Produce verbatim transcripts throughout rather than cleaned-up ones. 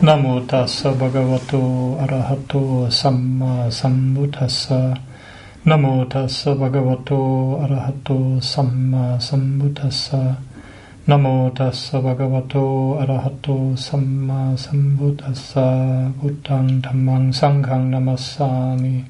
Namo tassa bhagavato arahato samma sambuddhassa. Namo tassa bhagavato arahato samma sambuddhassa. Namo tassa bhagavato arahato samma sambuddhassa. Buddhang dhammang sanghang namassami.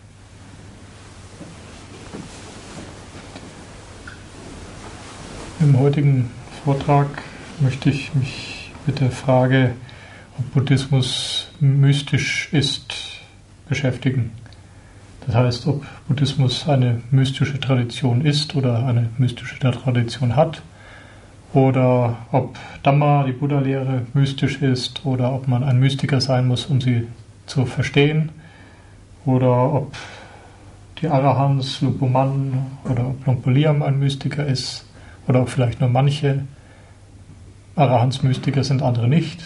Im heutigen Vortrag möchte ich mich mit der Frage, ob Buddhismus mystisch ist, beschäftigen. Das heißt, ob Buddhismus eine mystische Tradition ist oder eine mystische Tradition hat, oder ob Dhamma, die Buddha-Lehre, mystisch ist, oder ob man ein Mystiker sein muss, um sie zu verstehen, oder ob die Arahants, Lupuman oder ob Luang Por Liam ein Mystiker ist, oder ob vielleicht nur manche Arahants Mystiker sind, andere nicht.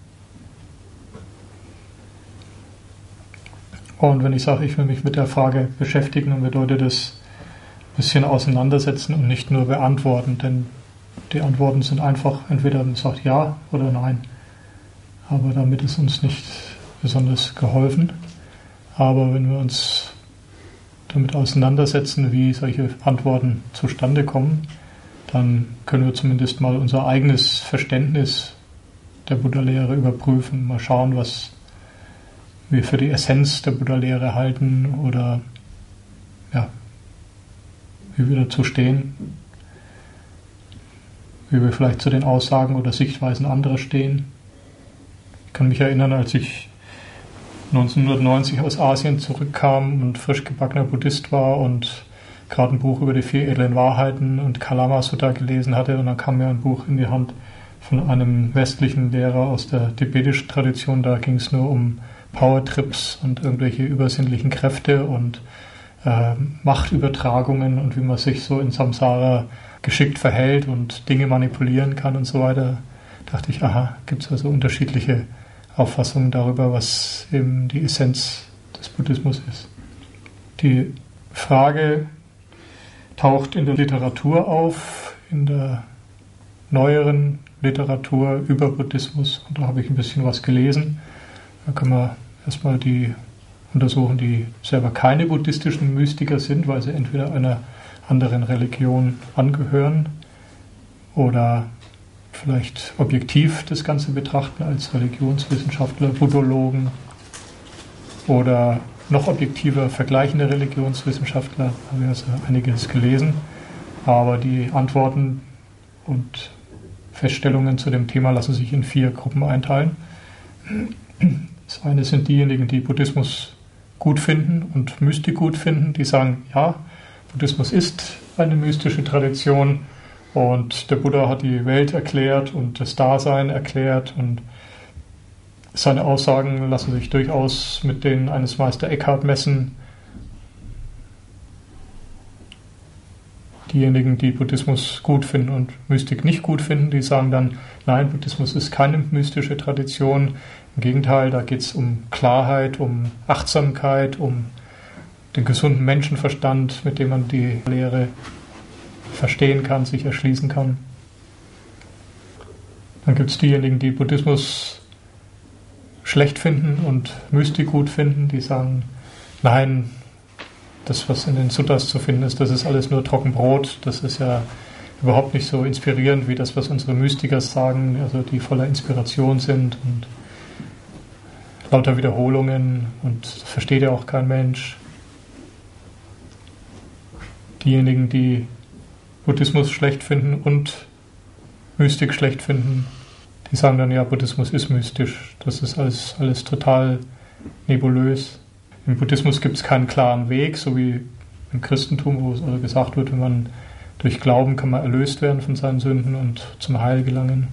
Und wenn ich sage, ich will mich mit der Frage beschäftigen, dann bedeutet das ein bisschen auseinandersetzen und nicht nur beantworten, denn die Antworten sind einfach, entweder man sagt ja oder nein. Aber damit ist uns nicht besonders geholfen. Aber wenn wir uns damit auseinandersetzen, wie solche Antworten zustande kommen, dann können wir zumindest mal unser eigenes Verständnis der Buddha-Lehre überprüfen, mal schauen, was wir für die Essenz der Buddha-Lehre halten oder ja, wie wir dazu stehen, wie wir vielleicht zu den Aussagen oder Sichtweisen anderer stehen. Ich kann mich erinnern, als ich neunzehnhundertneunzig aus Asien zurückkam und frisch gebackener Buddhist war und gerade ein Buch über die vier edlen Wahrheiten und Kalama Sutta gelesen hatte, und dann kam mir ein Buch in die Hand von einem westlichen Lehrer aus der tibetischen Tradition. Da ging es nur um Powertrips und irgendwelche übersinnlichen Kräfte und äh, Machtübertragungen und wie man sich so in Samsara geschickt verhält und Dinge manipulieren kann und so weiter. Da dachte ich, aha, gibt es also unterschiedliche Auffassungen darüber, was eben die Essenz des Buddhismus ist. Die Frage taucht in der Literatur auf, in der neueren Literatur über Buddhismus, und da habe ich ein bisschen was gelesen. Da können wir erstmal die untersuchen, die selber keine buddhistischen Mystiker sind, weil sie entweder einer anderen Religion angehören oder vielleicht objektiv das Ganze betrachten als Religionswissenschaftler, Buddhologen oder noch objektiver vergleichende Religionswissenschaftler. Da habe ich also einiges gelesen, aber die Antworten und Feststellungen zu dem Thema lassen sich in vier Gruppen einteilen. Das eine sind diejenigen, die Buddhismus gut finden und Mystik gut finden, die sagen, ja, Buddhismus ist eine mystische Tradition und der Buddha hat die Welt erklärt und das Dasein erklärt, und seine Aussagen lassen sich durchaus mit denen eines Meister Eckhart messen. Diejenigen, die Buddhismus gut finden und Mystik nicht gut finden, die sagen dann, nein, Buddhismus ist keine mystische Tradition. Im Gegenteil, da geht es um Klarheit, um Achtsamkeit, um den gesunden Menschenverstand, mit dem man die Lehre verstehen kann, sich erschließen kann. Dann gibt es diejenigen, die Buddhismus schlecht finden und Mystik gut finden, die sagen, nein, das, was in den Suttas zu finden ist, das ist alles nur Trockenbrot, das ist ja überhaupt nicht so inspirierend wie das, was unsere Mystiker sagen, also die voller Inspiration sind und lauter Wiederholungen, und das versteht ja auch kein Mensch. Diejenigen, die Buddhismus schlecht finden und Mystik schlecht finden, die sagen dann, ja, Buddhismus ist mystisch, das ist alles, alles total nebulös. Im Buddhismus gibt es keinen klaren Weg, so wie im Christentum, wo es also gesagt wird, wenn man durch Glauben kann man erlöst werden von seinen Sünden und zum Heil gelangen.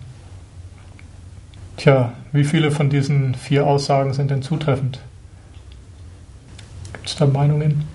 Tja, wie viele von diesen vier Aussagen sind denn zutreffend? Gibt es da Meinungen?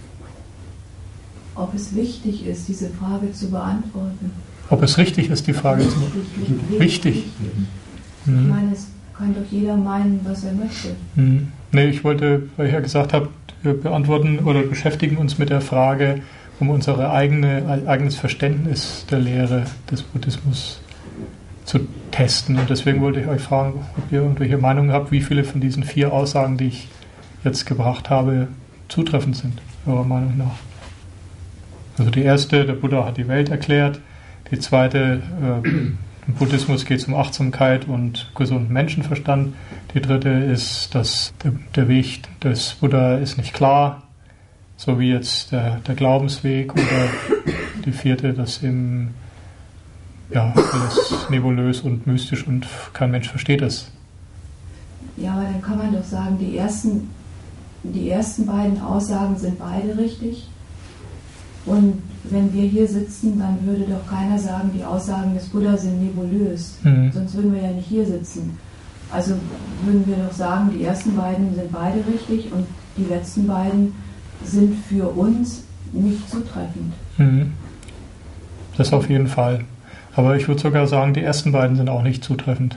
Ob es wichtig ist, diese Frage zu beantworten. Ob es richtig ist, die Frage zu beantworten. Wichtig. wichtig. Ich hm. meine, es kann doch jeder meinen, was er möchte. Hm. Nee, ich wollte, weil ich ja gesagt habe, wir beantworten oder beschäftigen uns mit der Frage, um unser eigene, eigenes Verständnis der Lehre des Buddhismus zu testen. Und deswegen wollte ich euch fragen, ob ihr irgendwelche Meinungen habt, wie viele von diesen vier Aussagen, die ich jetzt gebracht habe, zutreffend sind, eurer Meinung nach. Also die erste, der Buddha hat die Welt erklärt. Die zweite, äh, im Buddhismus geht es um Achtsamkeit und gesunden Menschenverstand. Die dritte ist, dass der, der Weg des Buddha ist nicht klar, so wie jetzt der, der Glaubensweg. Oder die vierte, dass eben ja, alles nebulös und mystisch und kein Mensch versteht es. Ja, aber dann kann man doch sagen, die ersten, die ersten beiden Aussagen sind beide richtig. Und wenn wir hier sitzen, dann würde doch keiner sagen, die Aussagen des Buddha sind nebulös. Mhm. Sonst würden wir ja nicht hier sitzen. Also würden wir doch sagen, die ersten beiden sind beide richtig und die letzten beiden sind für uns nicht zutreffend. Mhm. Das auf jeden Fall. Aber ich würde sogar sagen, die ersten beiden sind auch nicht zutreffend.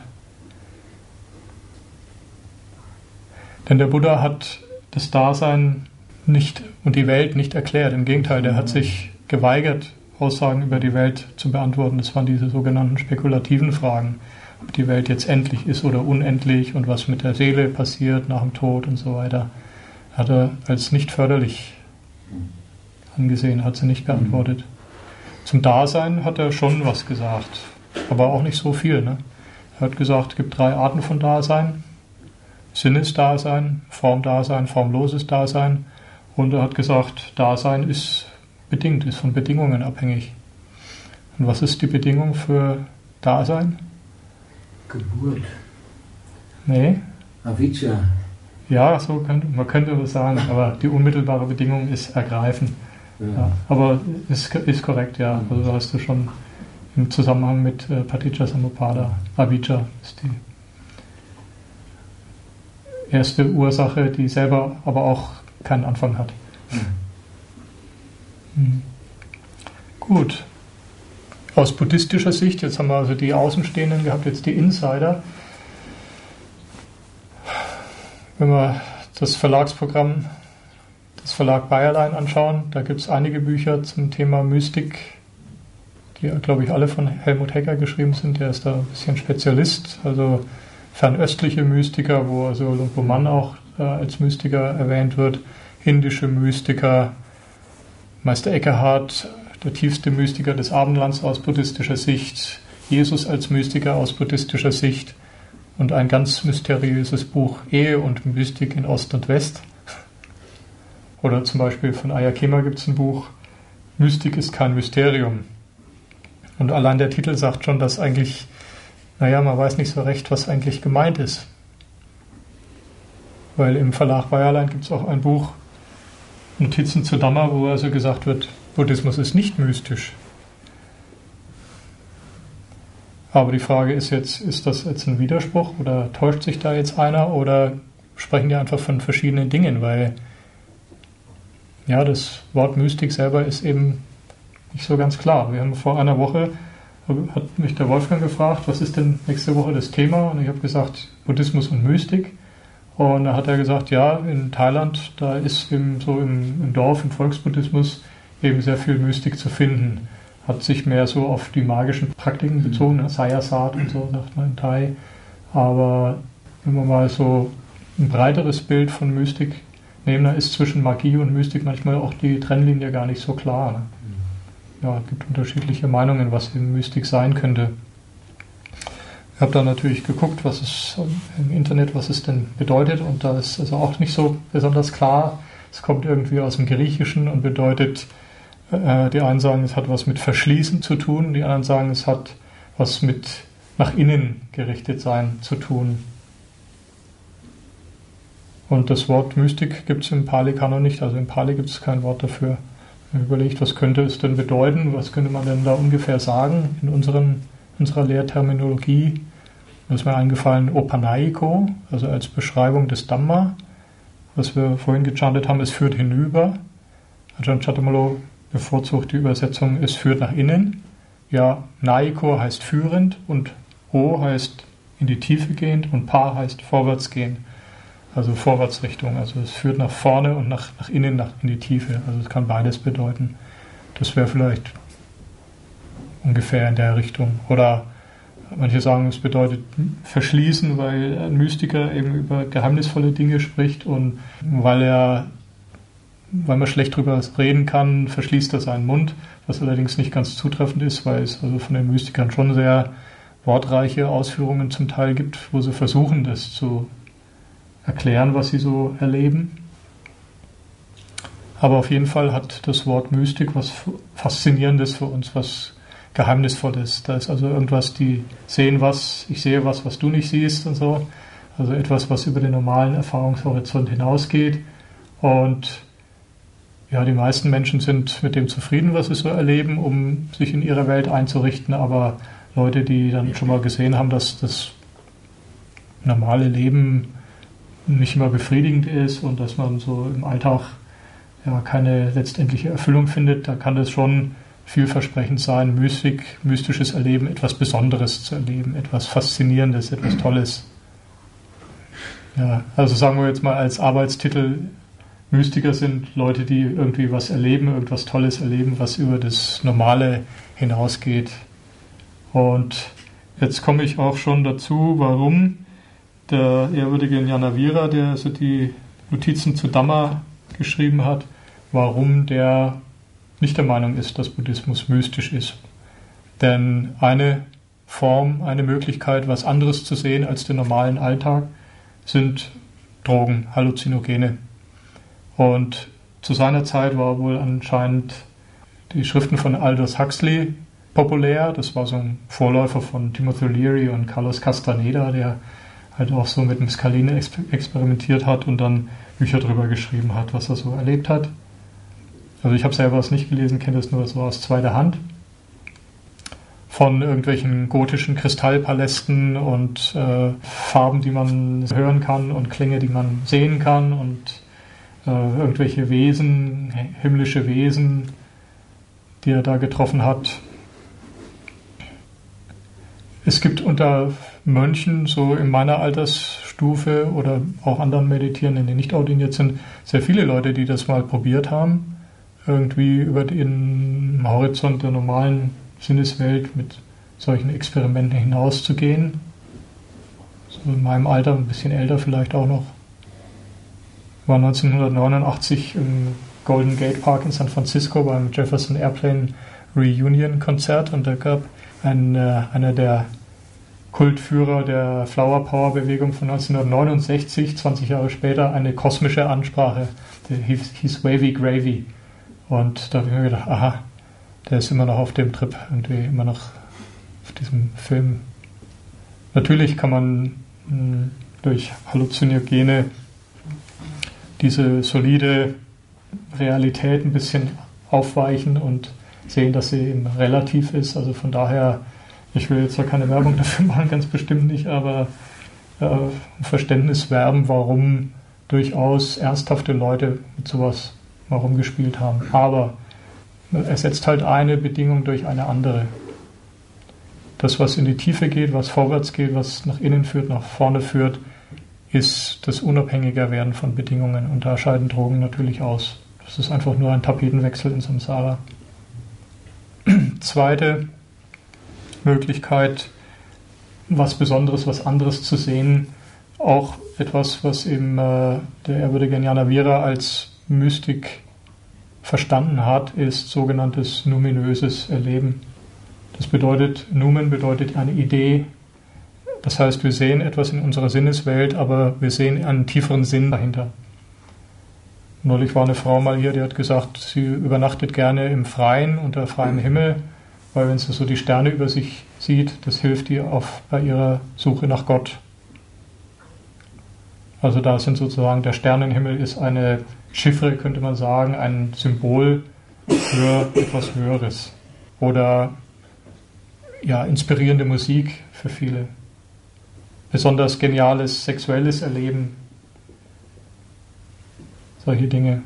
Denn der Buddha hat das Dasein nicht und die Welt nicht erklärt. Im Gegenteil, der hat sich geweigert, Aussagen über die Welt zu beantworten. Das waren diese sogenannten spekulativen Fragen. Ob die Welt jetzt endlich ist oder unendlich und was mit der Seele passiert nach dem Tod und so weiter. Hat er als nicht förderlich angesehen, hat sie nicht beantwortet. Zum Dasein hat er schon was gesagt, aber auch nicht so viel. Ne? Er hat gesagt, es gibt drei Arten von Dasein. Sinnesdasein, Formdasein, formloses Dasein. Und er hat gesagt, Dasein ist bedingt, ist von Bedingungen abhängig. Und was ist die Bedingung für Dasein? Geburt. Nee. Avijja. Ja, so könnte, man könnte was sagen, aber die unmittelbare Bedingung ist Ergreifen. Ja. Ja, aber ist, ist korrekt, ja. Also da hast du schon im Zusammenhang mit äh, Paticca-Samuppada, Avijja ist die erste Ursache, die selber aber auch keinen Anfang hat. Mhm. Mhm. Gut. Aus buddhistischer Sicht, jetzt haben wir also die Außenstehenden gehabt, jetzt die Insider. Wenn wir das Verlagsprogramm des Verlag Bayerlein anschauen, da gibt es einige Bücher zum Thema Mystik, die, glaube ich, alle von Helmut Hecker geschrieben sind. Der ist da ein bisschen Spezialist, also fernöstliche Mystiker, wo also Lumpo Mann auch äh, als Mystiker erwähnt wird, indische Mystiker, Meister Eckhart, der tiefste Mystiker des Abendlands aus buddhistischer Sicht, Jesus als Mystiker aus buddhistischer Sicht und ein ganz mysteriöses Buch Ehe und Mystik in Ost und West. Oder zum Beispiel von Ayakema gibt es ein Buch Mystik ist kein Mysterium. Und allein der Titel sagt schon, dass eigentlich, naja, man weiß nicht so recht, was eigentlich gemeint ist. Weil im Verlag Bayerlein gibt es auch ein Buch Notizen zu Dhamma, wo also gesagt wird, Buddhismus ist nicht mystisch. Aber die Frage ist jetzt, ist das jetzt ein Widerspruch oder täuscht sich da jetzt einer oder sprechen die einfach von verschiedenen Dingen? Weil ja, das Wort Mystik selber ist eben nicht so ganz klar. Wir haben vor einer Woche, hat mich der Wolfgang gefragt, was ist denn nächste Woche das Thema? Und ich habe gesagt, Buddhismus und Mystik. Und da hat er gesagt, ja, in Thailand, da ist im, so im, im Dorf, im Volksbuddhismus eben sehr viel Mystik zu finden. Hat sich mehr so auf die magischen Praktiken bezogen, ne? Sayasat und so, sagt man in Thai. Aber wenn man mal so ein breiteres Bild von Mystik nehmen, dann ist zwischen Magie und Mystik manchmal auch die Trennlinie gar nicht so klar. Ne? Ja, es gibt unterschiedliche Meinungen, was eben Mystik sein könnte. Ich habe da natürlich geguckt, was es im Internet, was es denn bedeutet, und da ist also auch nicht so besonders klar. Es kommt irgendwie aus dem Griechischen und bedeutet, äh, die einen sagen, es hat was mit Verschließen zu tun, die anderen sagen, es hat was mit nach innen gerichtet sein zu tun. Und das Wort Mystik gibt es im Pali-Kanon nicht, also im Pali gibt es kein Wort dafür. Ich habe überlegt, was könnte es denn bedeuten, was könnte man denn da ungefähr sagen in unseren, unserer Lehrterminologie. Da ist mir eingefallen Opanaiko, also als Beschreibung des Dhamma, was wir vorhin gechantet haben, es führt hinüber. Ajahn Chhattamalo bevorzugt die Übersetzung, es führt nach innen. Ja, Naiko heißt führend und O heißt in die Tiefe gehend und Pa heißt vorwärts gehen. Also Vorwärtsrichtung, also es führt nach vorne und nach, nach innen, nach, in die Tiefe. Also es kann beides bedeuten. Das wäre vielleicht ungefähr in der Richtung. Oder Manche sagen, es bedeutet verschließen, weil ein Mystiker eben über geheimnisvolle Dinge spricht und weil er, weil man schlecht drüber reden kann, verschließt er seinen Mund, was allerdings nicht ganz zutreffend ist, weil es also von den Mystikern schon sehr wortreiche Ausführungen zum Teil gibt, wo sie versuchen, das zu erklären, was sie so erleben. Aber auf jeden Fall hat das Wort Mystik was Faszinierendes für uns, was Geheimnisvolles. Da ist also irgendwas, die sehen was, ich sehe was, was du nicht siehst und so. Also etwas, was über den normalen Erfahrungshorizont hinausgeht. Und ja, die meisten Menschen sind mit dem zufrieden, was sie so erleben, um sich in ihre Welt einzurichten. Aber Leute, die dann schon mal gesehen haben, dass das normale Leben nicht immer befriedigend ist und dass man so im Alltag ja keine letztendliche Erfüllung findet, da kann das schon vielversprechend sein, Mystik, mystisches Erleben, etwas Besonderes zu erleben, etwas Faszinierendes, etwas Tolles. Ja, also sagen wir jetzt mal als Arbeitstitel, Mystiker sind Leute, die irgendwie was erleben, irgendwas Tolles erleben, was über das Normale hinausgeht. Und jetzt komme ich auch schon dazu, warum der ehrwürdige Jnanavira, der also die Notizen zu Dhamma geschrieben hat, warum der nicht der Meinung ist, dass Buddhismus mystisch ist. Denn eine Form, eine Möglichkeit, was anderes zu sehen als den normalen Alltag, sind Drogen, Halluzinogene. Und zu seiner Zeit war wohl anscheinend die Schriften von Aldous Huxley populär. Das war so ein Vorläufer von Timothy Leary und Carlos Castaneda, der halt auch so mit dem Mescalin experimentiert hat und dann Bücher darüber geschrieben hat, was er so erlebt hat. Also ich habe selber es nicht gelesen, kenne das nur so aus zweiter Hand. Von irgendwelchen gotischen Kristallpalästen und äh, Farben, die man hören kann und Klänge, die man sehen kann und äh, irgendwelche Wesen, himmlische Wesen, die er da getroffen hat. Es gibt unter Mönchen, so in meiner Altersstufe oder auch anderen Meditierenden, die nicht ordiniert sind, sehr viele Leute, die das mal probiert haben, irgendwie über den Horizont der normalen Sinneswelt mit solchen Experimenten hinauszugehen. So in meinem Alter, ein bisschen älter vielleicht auch noch. Ich war neunzehnhundertneunundachtzig im Golden Gate Park in San Francisco beim Jefferson Airplane Reunion Konzert und da gab ein, äh, einer der Kultführer der Flower Power Bewegung von neunzehnhundertneunundsechzig, zwanzig Jahre später, eine kosmische Ansprache. Der hieß, hieß Wavy Gravy. Und da habe ich mir gedacht, aha, der ist immer noch auf dem Trip, irgendwie immer noch auf diesem Film. Natürlich kann man mh, durch Halluzinogene diese solide Realität ein bisschen aufweichen und sehen, dass sie eben relativ ist. Also von daher, ich will jetzt zwar keine Werbung dafür machen, ganz bestimmt nicht, aber äh, ein Verständnis werben, warum durchaus ernsthafte Leute mit sowas mal rumgespielt haben. Aber ersetzt halt eine Bedingung durch eine andere. Das, was in die Tiefe geht, was vorwärts geht, was nach innen führt, nach vorne führt, ist das Unabhängigerwerden von Bedingungen. Und da scheiden Drogen natürlich aus. Das ist einfach nur ein Tapetenwechsel in Samsara. Zweite Möglichkeit, was Besonderes, was anderes zu sehen. Auch etwas, was eben äh, der ehrwürdige Jnanavira als Mystik verstanden hat, ist sogenanntes numinöses Erleben. Das bedeutet, Numen bedeutet eine Idee. Das heißt, wir sehen etwas in unserer Sinneswelt, aber wir sehen einen tieferen Sinn dahinter. Neulich war eine Frau mal hier, die hat gesagt, sie übernachtet gerne im Freien, unter freiem Himmel, weil wenn sie so die Sterne über sich sieht, das hilft ihr auf, bei ihrer Suche nach Gott. Also da sind sozusagen, der Sternenhimmel ist eine Chiffre, könnte man sagen, ein Symbol für etwas Höheres. Oder ja, inspirierende Musik für viele. Besonders geniales sexuelles Erleben. Solche Dinge.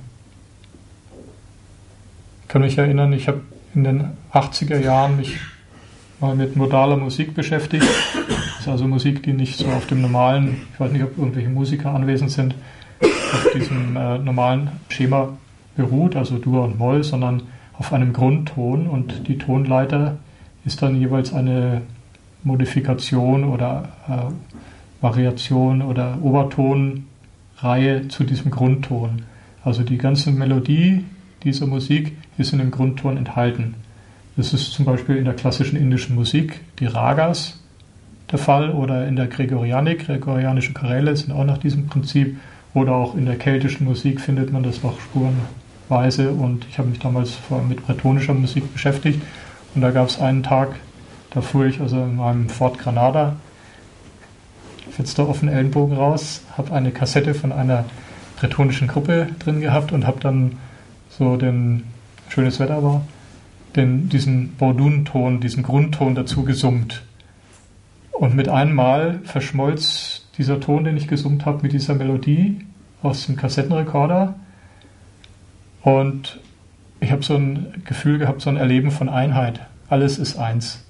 Ich kann mich erinnern, ich habe in den achtziger Jahren mich mal mit modaler Musik beschäftigt. Das ist also Musik, die nicht so auf dem normalen, ich weiß nicht, ob irgendwelche Musiker anwesend sind, auf diesem äh, normalen Schema beruht, also Dur und Moll, sondern auf einem Grundton und die Tonleiter ist dann jeweils eine Modifikation oder äh, Variation oder Obertonreihe zu diesem Grundton. Also die ganze Melodie dieser Musik ist in dem Grundton enthalten. Das ist zum Beispiel in der klassischen indischen Musik, die Ragas, der Fall, oder in der Gregorianik, gregorianische Choräle sind auch nach diesem Prinzip, oder auch in der keltischen Musik findet man das noch spurenweise, und ich habe mich damals vor allem mit bretonischer Musik beschäftigt, und da gab es einen Tag, da fuhr ich also in meinem Ford Granada, Fenster offen, Ellenbogen raus, habe eine Kassette von einer bretonischen Gruppe drin gehabt und habe dann so den, schönes Wetter war, den, diesen Bordun-Ton, diesen Grundton dazu gesummt. Und mit einem Mal verschmolz dieser Ton, den ich gesummt habe, mit dieser Melodie aus dem Kassettenrekorder. Und ich habe so ein Gefühl gehabt, so ein Erleben von Einheit. Alles ist eins.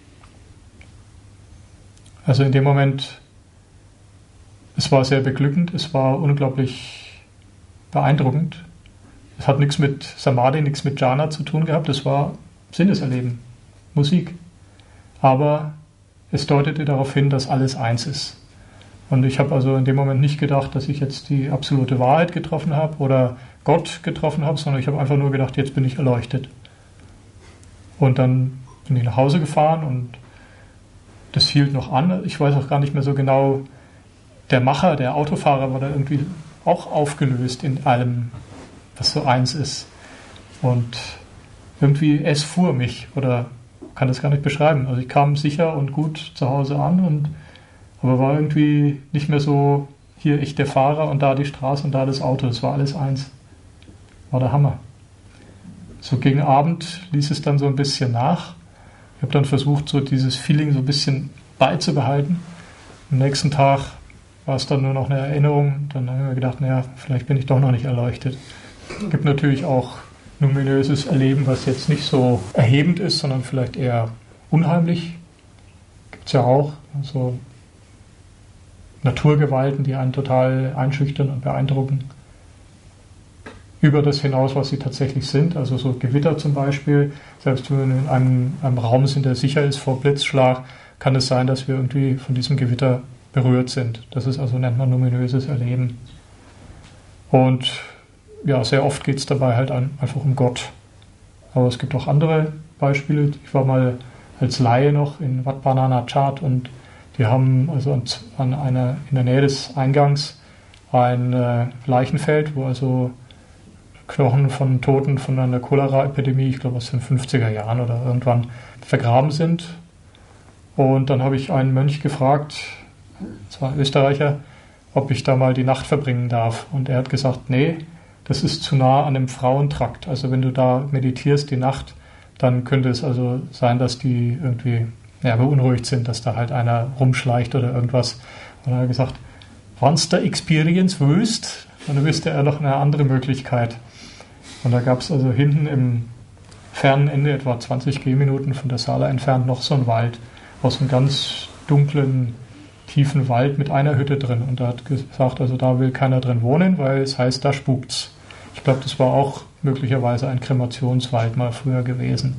Also in dem Moment, es war sehr beglückend, es war unglaublich beeindruckend. Es hat nichts mit Samadhi, nichts mit Jhana zu tun gehabt, es war Sinneserleben, Musik. Aber es deutete darauf hin, dass alles eins ist. Und ich habe also in dem Moment nicht gedacht, dass ich jetzt die absolute Wahrheit getroffen habe oder Gott getroffen habe, sondern ich habe einfach nur gedacht, jetzt bin ich erleuchtet. Und dann bin ich nach Hause gefahren und das hielt noch an. Ich weiß auch gar nicht mehr so genau, der Macher, der Autofahrer war da irgendwie auch aufgelöst in allem, was so eins ist. Und irgendwie, es fuhr mich, oder kann das gar nicht beschreiben. Also ich kam sicher und gut zu Hause an, und aber war irgendwie nicht mehr so, hier ich der Fahrer und da die Straße und da das Auto. Das war alles eins. War der Hammer. So gegen Abend ließ es dann so ein bisschen nach. Ich habe dann versucht, so dieses Feeling so ein bisschen beizubehalten. Am nächsten Tag war es dann nur noch eine Erinnerung. Dann habe ich mir gedacht, naja, vielleicht bin ich doch noch nicht erleuchtet. Es gibt natürlich auch luminöses Erleben, was jetzt nicht so erhebend ist, sondern vielleicht eher unheimlich. Gibt es ja auch. Also Naturgewalten, die einen total einschüchtern und beeindrucken. Über das hinaus, was sie tatsächlich sind. Also so Gewitter zum Beispiel. Selbst wenn wir in einem, einem Raum sind, der sicher ist vor Blitzschlag, kann es sein, dass wir irgendwie von diesem Gewitter berührt sind. Das ist also, nennt man luminöses Erleben. Und ja, sehr oft geht es dabei halt an, einfach um Gott. Aber es gibt auch andere Beispiele. Ich war mal als Laie noch in Wat Pah Nanachat, und die haben also an, an einer, in der Nähe des Eingangs ein äh, Leichenfeld, wo also Knochen von Toten von einer Cholera-Epidemie, ich glaube aus den fünfziger Jahren oder irgendwann, vergraben sind. Und dann habe ich einen Mönch gefragt, zwar Österreicher, ob ich da mal die Nacht verbringen darf. Und er hat gesagt, nee, das ist zu nah an dem Frauentrakt. Also wenn du da meditierst die Nacht, dann könnte es also sein, dass die irgendwie ja, beunruhigt sind, dass da halt einer rumschleicht oder irgendwas. Und dann hat er gesagt, wann's der Experience wüsst, dann wüsste er noch eine andere Möglichkeit. Und da gab es also hinten im fernen Ende, etwa zwanzig Gehminuten von der Sala entfernt, noch so einen Wald, aus einem ganz dunklen, tiefen Wald mit einer Hütte drin. Und er hat gesagt, also da will keiner drin wohnen, weil es heißt, da spukt's. Ich glaube, das war auch möglicherweise ein Kremationswald mal früher gewesen.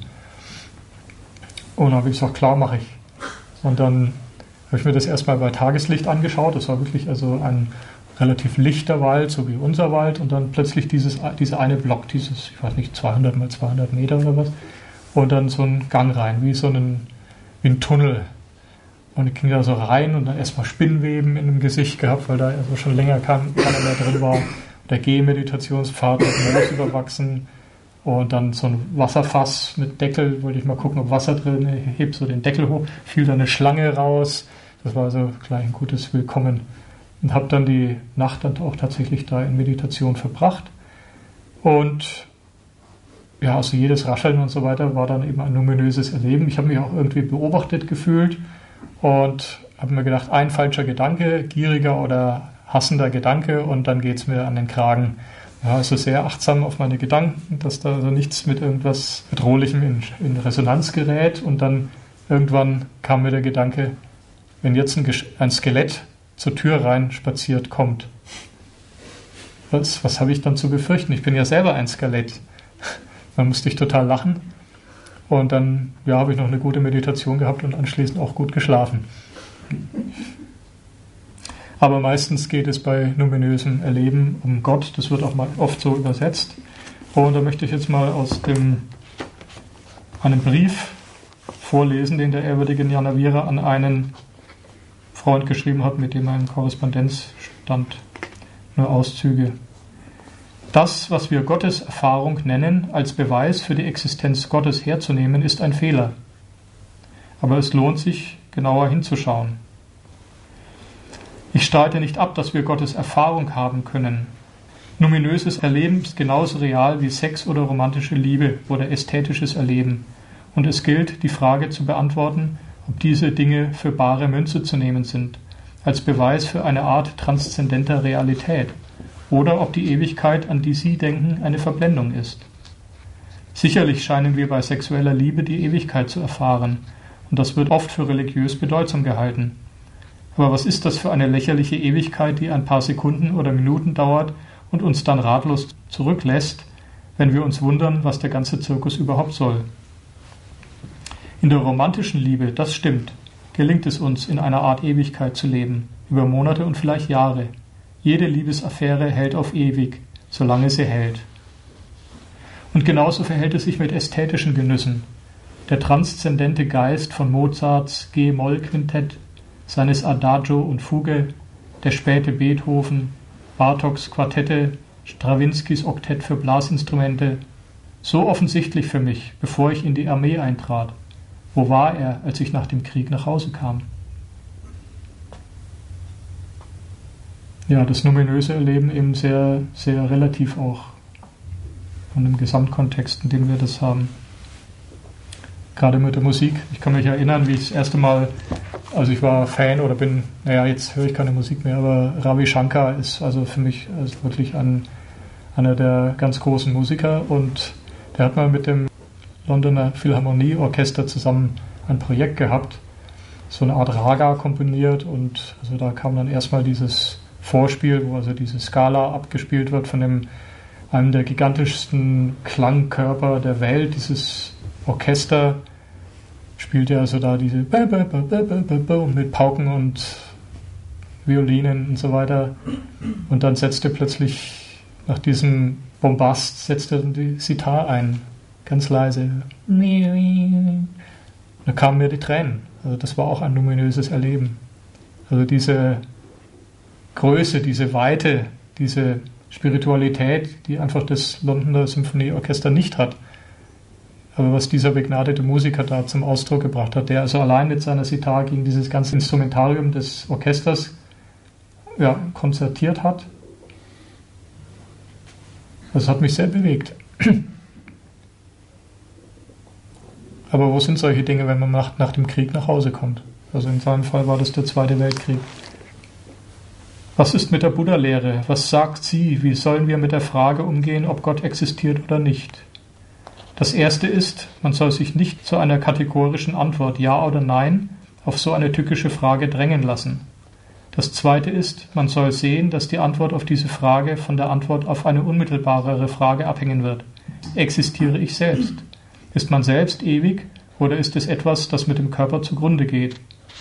Und dann habe ich gesagt, klar, mache ich. Und dann habe ich mir das erstmal bei Tageslicht angeschaut. Das war wirklich also ein relativ lichter Wald, so wie unser Wald. Und dann plötzlich dieses, dieser eine Block, dieses, ich weiß nicht, zweihundert mal zweihundert Meter oder was. Und dann so ein Gang rein, wie so ein, wie ein Tunnel. Und ich ging da so rein und dann erstmal Spinnweben in dem Gesicht gehabt, weil da also schon länger keiner mehr drin war. Der Gehmeditationspfad mit Moos überwachsen. Und dann so ein Wasserfass mit Deckel, wollte ich mal gucken, ob Wasser drin ist. Ich heb so den Deckel hoch, fiel da eine Schlange raus. Das war also gleich ein gutes Willkommen. Und habe dann die Nacht dann auch tatsächlich da in Meditation verbracht. Und ja, also jedes Rascheln und so weiter war dann eben ein luminöses Erleben. Ich habe mich auch irgendwie beobachtet gefühlt und habe mir gedacht, ein falscher Gedanke, gieriger oder hassender Gedanke, und dann geht es mir an den Kragen. Ja, also sehr achtsam auf meine Gedanken, dass da also nichts mit irgendwas Bedrohlichem in, in Resonanz gerät. Und dann irgendwann kam mir der Gedanke, wenn jetzt ein, ein Skelett zur Tür rein spaziert kommt, was, was habe ich dann zu befürchten? Ich bin ja selber ein Skelett. Dann musste ich total lachen Und dann ja, habe ich noch eine gute Meditation gehabt und anschließend auch gut geschlafen. Aber meistens geht es bei numinösem Erleben um Gott. Das wird auch mal oft so übersetzt. Und da möchte ich jetzt mal aus dem, einem Brief vorlesen, den der ehrwürdige Nyanavira an einen Freund geschrieben hat, mit dem er in Korrespondenz stand. Nur Auszüge. Das, was wir Gottes Erfahrung nennen, als Beweis für die Existenz Gottes herzunehmen, ist ein Fehler. Aber es lohnt sich, genauer hinzuschauen. Ich streite nicht ab, dass wir Gottes Erfahrung haben können. Numinöses Erleben ist genauso real wie Sex oder romantische Liebe oder ästhetisches Erleben. Und es gilt, die Frage zu beantworten, ob diese Dinge für bare Münze zu nehmen sind, als Beweis für eine Art transzendenter Realität, oder ob die Ewigkeit, an die Sie denken, eine Verblendung ist. Sicherlich scheinen wir bei sexueller Liebe die Ewigkeit zu erfahren, und das wird oft für religiös bedeutsam gehalten. Aber was ist das für eine lächerliche Ewigkeit, die ein paar Sekunden oder Minuten dauert und uns dann ratlos zurücklässt, wenn wir uns wundern, was der ganze Zirkus überhaupt soll? In der romantischen Liebe, das stimmt, gelingt es uns, in einer Art Ewigkeit zu leben, über Monate und vielleicht Jahre. Jede Liebesaffäre hält auf ewig, solange sie hält. Und genauso verhält es sich mit ästhetischen Genüssen. Der transzendente Geist von Mozarts G-Moll-Quintett, seines Adagio und Fuge, der späte Beethoven, Bartoks Quartette, Strawinskys Oktett für Blasinstrumente, so offensichtlich für mich, bevor ich in die Armee eintrat. Wo war er, als ich nach dem Krieg nach Hause kam? Ja, das numinöse Erleben eben sehr, sehr relativ auch von dem Gesamtkontext, in dem wir das haben. Gerade mit der Musik. Ich kann mich erinnern, wie ich das erste Mal, also ich war Fan oder bin, naja, jetzt höre ich keine Musik mehr, aber Ravi Shankar ist also für mich also wirklich ein, einer der ganz großen Musiker, und der hat mal mit dem Londoner Philharmonieorchester zusammen ein Projekt gehabt, so eine Art Raga komponiert, und also da kam dann erstmal dieses Vorspiel, wo also diese Skala abgespielt wird von dem, einem der gigantischsten Klangkörper der Welt, dieses Orchester spielt ja also da diese mit Pauken und Violinen und so weiter, und dann setzt er plötzlich nach diesem Bombast setzt er die Sitar ein, ganz leise. Da kamen mir die Tränen. Also das war auch ein luminöses Erleben. Also diese Größe, diese Weite, diese Spiritualität, die einfach das Londoner Symphonieorchester nicht hat. Aber was dieser begnadete Musiker da zum Ausdruck gebracht hat, der also allein mit seiner Sitar gegen dieses ganze Instrumentarium des Orchesters ja, konzertiert hat, das hat mich sehr bewegt. Aber wo sind solche Dinge, wenn man nach, nach dem Krieg nach Hause kommt? Also in seinem Fall war das der Zweite Weltkrieg. Was ist mit der Buddha-Lehre? Was sagt sie? Wie sollen wir mit der Frage umgehen, ob Gott existiert oder nicht? Das Erste ist, man soll sich nicht zu einer kategorischen Antwort Ja oder Nein auf so eine tückische Frage drängen lassen. Das Zweite ist, man soll sehen, dass die Antwort auf diese Frage von der Antwort auf eine unmittelbarere Frage abhängen wird. Existiere ich selbst? Ist man selbst ewig oder ist es etwas, das mit dem Körper zugrunde geht?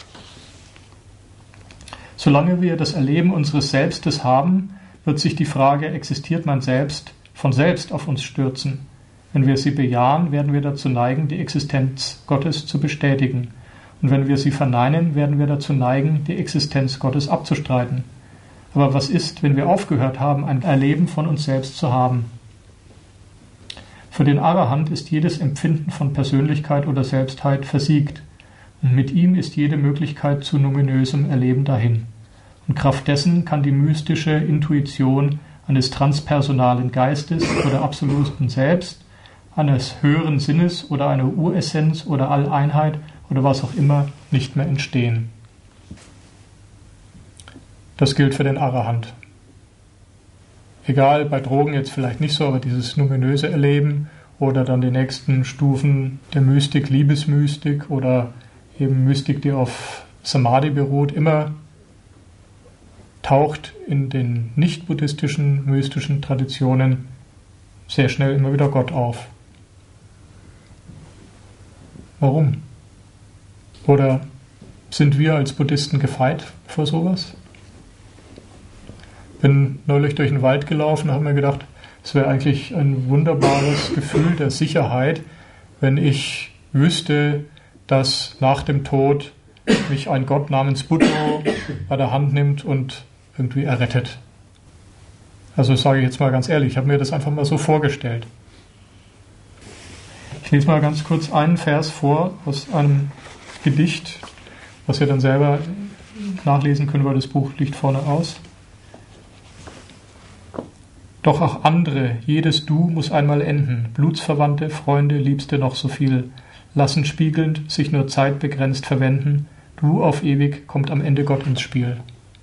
Solange wir das Erleben unseres Selbstes haben, wird sich die Frage, existiert man selbst, von selbst auf uns stürzen. Wenn wir sie bejahen, werden wir dazu neigen, die Existenz Gottes zu bestätigen. Und wenn wir sie verneinen, werden wir dazu neigen, die Existenz Gottes abzustreiten. Aber was ist, wenn wir aufgehört haben, ein Erleben von uns selbst zu haben? Für den Arahant ist jedes Empfinden von Persönlichkeit oder Selbstheit versiegt. Und mit ihm ist jede Möglichkeit zu numinösem Erleben dahin. Und Kraft dessen kann die mystische Intuition eines transpersonalen Geistes oder absoluten Selbst, eines höheren Sinnes oder einer Uressenz oder Alleinheit oder was auch immer nicht mehr entstehen. Das gilt für den Arahant. Egal, bei Drogen jetzt vielleicht nicht so, aber dieses numinöse Erleben oder dann die nächsten Stufen der Mystik, Liebesmystik oder eben Mystik, die auf Samadhi beruht, immer taucht in den nicht-buddhistischen, mystischen Traditionen sehr schnell immer wieder Gott auf. Warum? Oder sind wir als Buddhisten gefeit vor sowas? Bin neulich durch den Wald gelaufen und habe mir gedacht, es wäre eigentlich ein wunderbares Gefühl der Sicherheit, wenn ich wüsste, dass nach dem Tod mich ein Gott namens Buddha bei der Hand nimmt und irgendwie errettet. Also sage ich jetzt mal ganz ehrlich, ich habe mir das einfach mal so vorgestellt. Ich lese mal ganz kurz einen Vers vor aus einem Gedicht, was ihr dann selber nachlesen könnt, weil das Buch liegt vorne aus. Doch auch andere, jedes Du muss einmal enden, Blutsverwandte, Freunde, Liebste noch so viel, lassen spiegelnd sich nur zeitbegrenzt verwenden, Du auf ewig kommt am Ende Gott ins Spiel.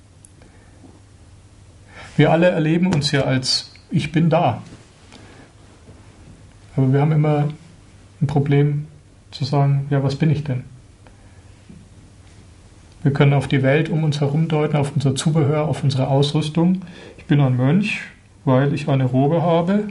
Wir alle erleben uns ja als Ich bin da. Aber wir haben immer ein Problem zu sagen, ja, was bin ich denn? Wir können auf die Welt um uns herum deuten, auf unser Zubehör, auf unsere Ausrüstung. Ich bin ein Mönch, weil ich eine Robe habe.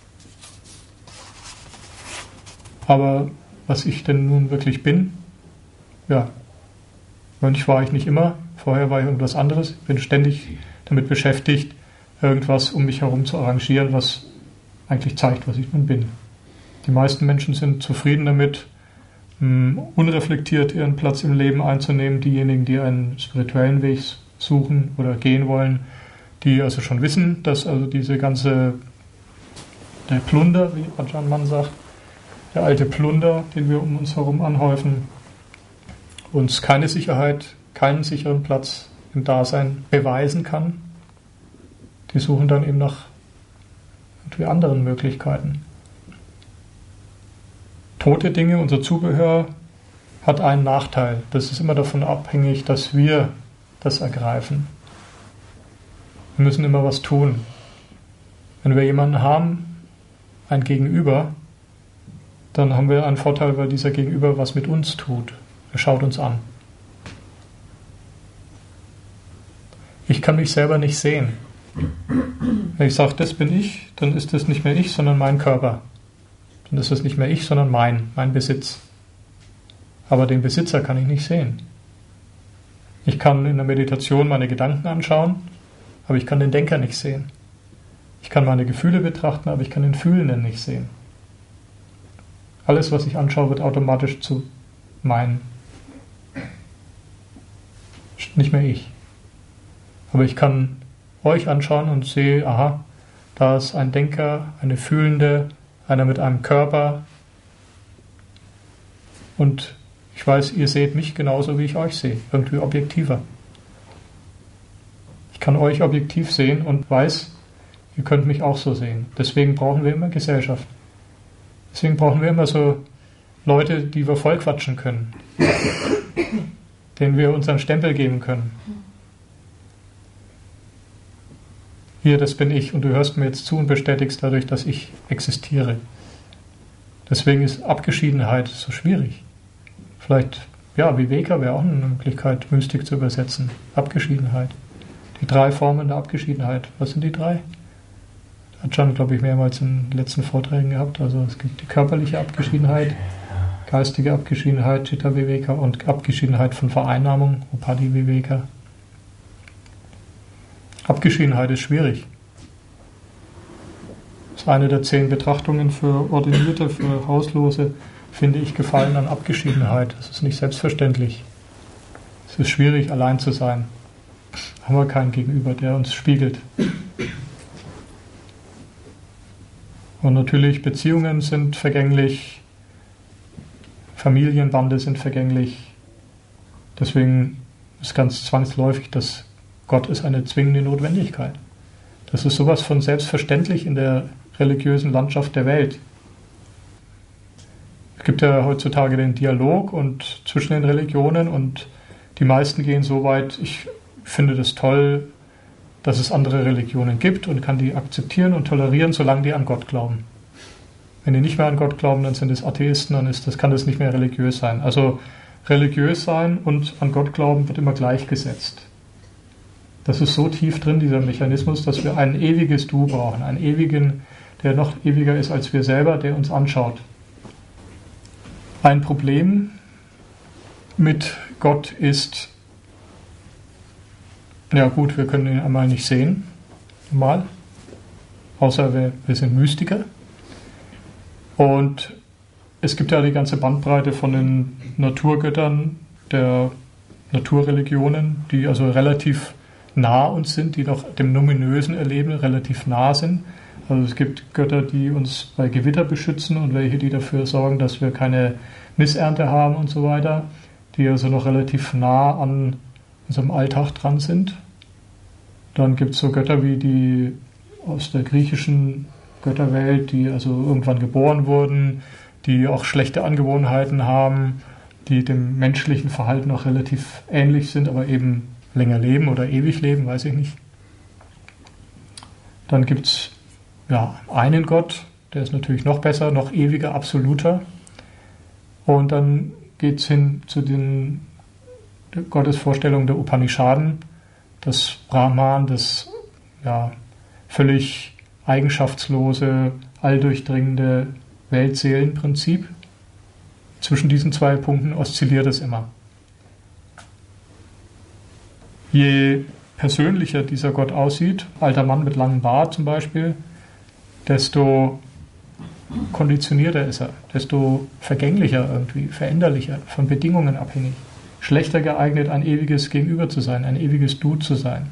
Aber was ich denn nun wirklich bin, ja, Mönch war ich nicht immer. Vorher war ich irgendwas anderes. Ich bin ständig damit beschäftigt, irgendwas um mich herum zu arrangieren, was eigentlich zeigt, was ich nun bin. Die meisten Menschen sind zufrieden damit, unreflektiert ihren Platz im Leben einzunehmen. Diejenigen, die einen spirituellen Weg suchen oder gehen wollen, die also schon wissen, dass also diese ganze, der Plunder, wie Ajahn Mun sagt, der alte Plunder, den wir um uns herum anhäufen, uns keine Sicherheit, keinen sicheren Platz im Dasein beweisen kann. Die suchen dann eben nach irgendwie anderen Möglichkeiten. Tote Dinge, unser Zubehör, hat einen Nachteil. Das ist immer davon abhängig, dass wir das ergreifen. Wir müssen immer was tun. Wenn wir jemanden haben, ein Gegenüber, dann haben wir einen Vorteil, weil dieser Gegenüber was mit uns tut. Er schaut uns an. Ich kann mich selber nicht sehen. Wenn ich sage, das bin ich, dann ist das nicht mehr ich, sondern mein Körper. Dann ist das nicht mehr ich, sondern mein, mein Besitz. Aber den Besitzer kann ich nicht sehen. Ich kann in der Meditation meine Gedanken anschauen, aber ich kann den Denker nicht sehen. Ich kann meine Gefühle betrachten, aber ich kann den Fühlenden nicht sehen. Alles, was ich anschaue, wird automatisch zu mein. Nicht mehr ich. Aber ich kann euch anschauen und sehe, aha, da ist ein Denker, eine Fühlende, einer mit einem Körper. Und ich weiß, ihr seht mich genauso, wie ich euch sehe. Irgendwie objektiver. Ich kann euch objektiv sehen und weiß, ihr könnt mich auch so sehen. Deswegen brauchen wir immer Gesellschaft. Deswegen brauchen wir immer so Leute, die wir vollquatschen können. Denen wir unseren Stempel geben können. Hier, das bin ich und du hörst mir jetzt zu und bestätigst dadurch, dass ich existiere. Deswegen ist Abgeschiedenheit so schwierig. Vielleicht, ja, Viveka wäre auch eine Möglichkeit, Mystik zu übersetzen. Abgeschiedenheit. Die drei Formen der Abgeschiedenheit. Was sind die drei? Hat John, glaube ich, mehrmals in den letzten Vorträgen gehabt. Also es gibt die körperliche Abgeschiedenheit, geistige Abgeschiedenheit, Chitta Viveka, und Abgeschiedenheit von Vereinnahmung, Upadhi Viveka. Abgeschiedenheit ist schwierig. Das ist eine der zehn Betrachtungen für Ordinierte, für Hauslose, finde ich, gefallen an Abgeschiedenheit. Das ist nicht selbstverständlich. Es ist schwierig, allein zu sein. Haben wir keinen Gegenüber, der uns spiegelt. Und natürlich, Beziehungen sind vergänglich, Familienbande sind vergänglich. Deswegen ist ganz zwangsläufig, dass Gott ist eine zwingende Notwendigkeit. Das ist sowas von selbstverständlich in der religiösen Landschaft der Welt. Es gibt ja heutzutage den Dialog und zwischen den Religionen und die meisten gehen so weit, ich finde das toll, dass es andere Religionen gibt und kann die akzeptieren und tolerieren, solange die an Gott glauben. Wenn die nicht mehr an Gott glauben, dann sind es Atheisten, dann ist das, kann das nicht mehr religiös sein. Also religiös sein und an Gott glauben wird immer gleichgesetzt. Das ist so tief drin, dieser Mechanismus, dass wir ein ewiges Du brauchen, einen ewigen, der noch ewiger ist als wir selber, der uns anschaut. Ein Problem mit Gott ist, ja gut, wir können ihn einmal nicht sehen, normal, außer wir, wir sind Mystiker. Und es gibt ja die ganze Bandbreite von den Naturgöttern der Naturreligionen, die also relativ nah uns sind, die doch dem nominösen Erleben relativ nah sind. Also es gibt Götter, die uns bei Gewitter beschützen und welche, die dafür sorgen, dass wir keine Missernte haben und so weiter, die also noch relativ nah an unserem Alltag dran sind. Dann gibt es so Götter wie die aus der griechischen Götterwelt, die also irgendwann geboren wurden, die auch schlechte Angewohnheiten haben, die dem menschlichen Verhalten auch relativ ähnlich sind, aber eben länger leben oder ewig leben, weiß ich nicht. Dann gibt es ja, einen Gott, der ist natürlich noch besser, noch ewiger, absoluter. Und dann geht es hin zu den Gottesvorstellungen der Upanishaden, das Brahman, das ja, völlig eigenschaftslose, alldurchdringende Weltseelenprinzip. Zwischen diesen zwei Punkten oszilliert es immer. Je persönlicher dieser Gott aussieht, alter Mann mit langem Bart zum Beispiel, desto konditionierter ist er, desto vergänglicher irgendwie, veränderlicher, von Bedingungen abhängig, schlechter geeignet, ein ewiges Gegenüber zu sein, ein ewiges Du zu sein.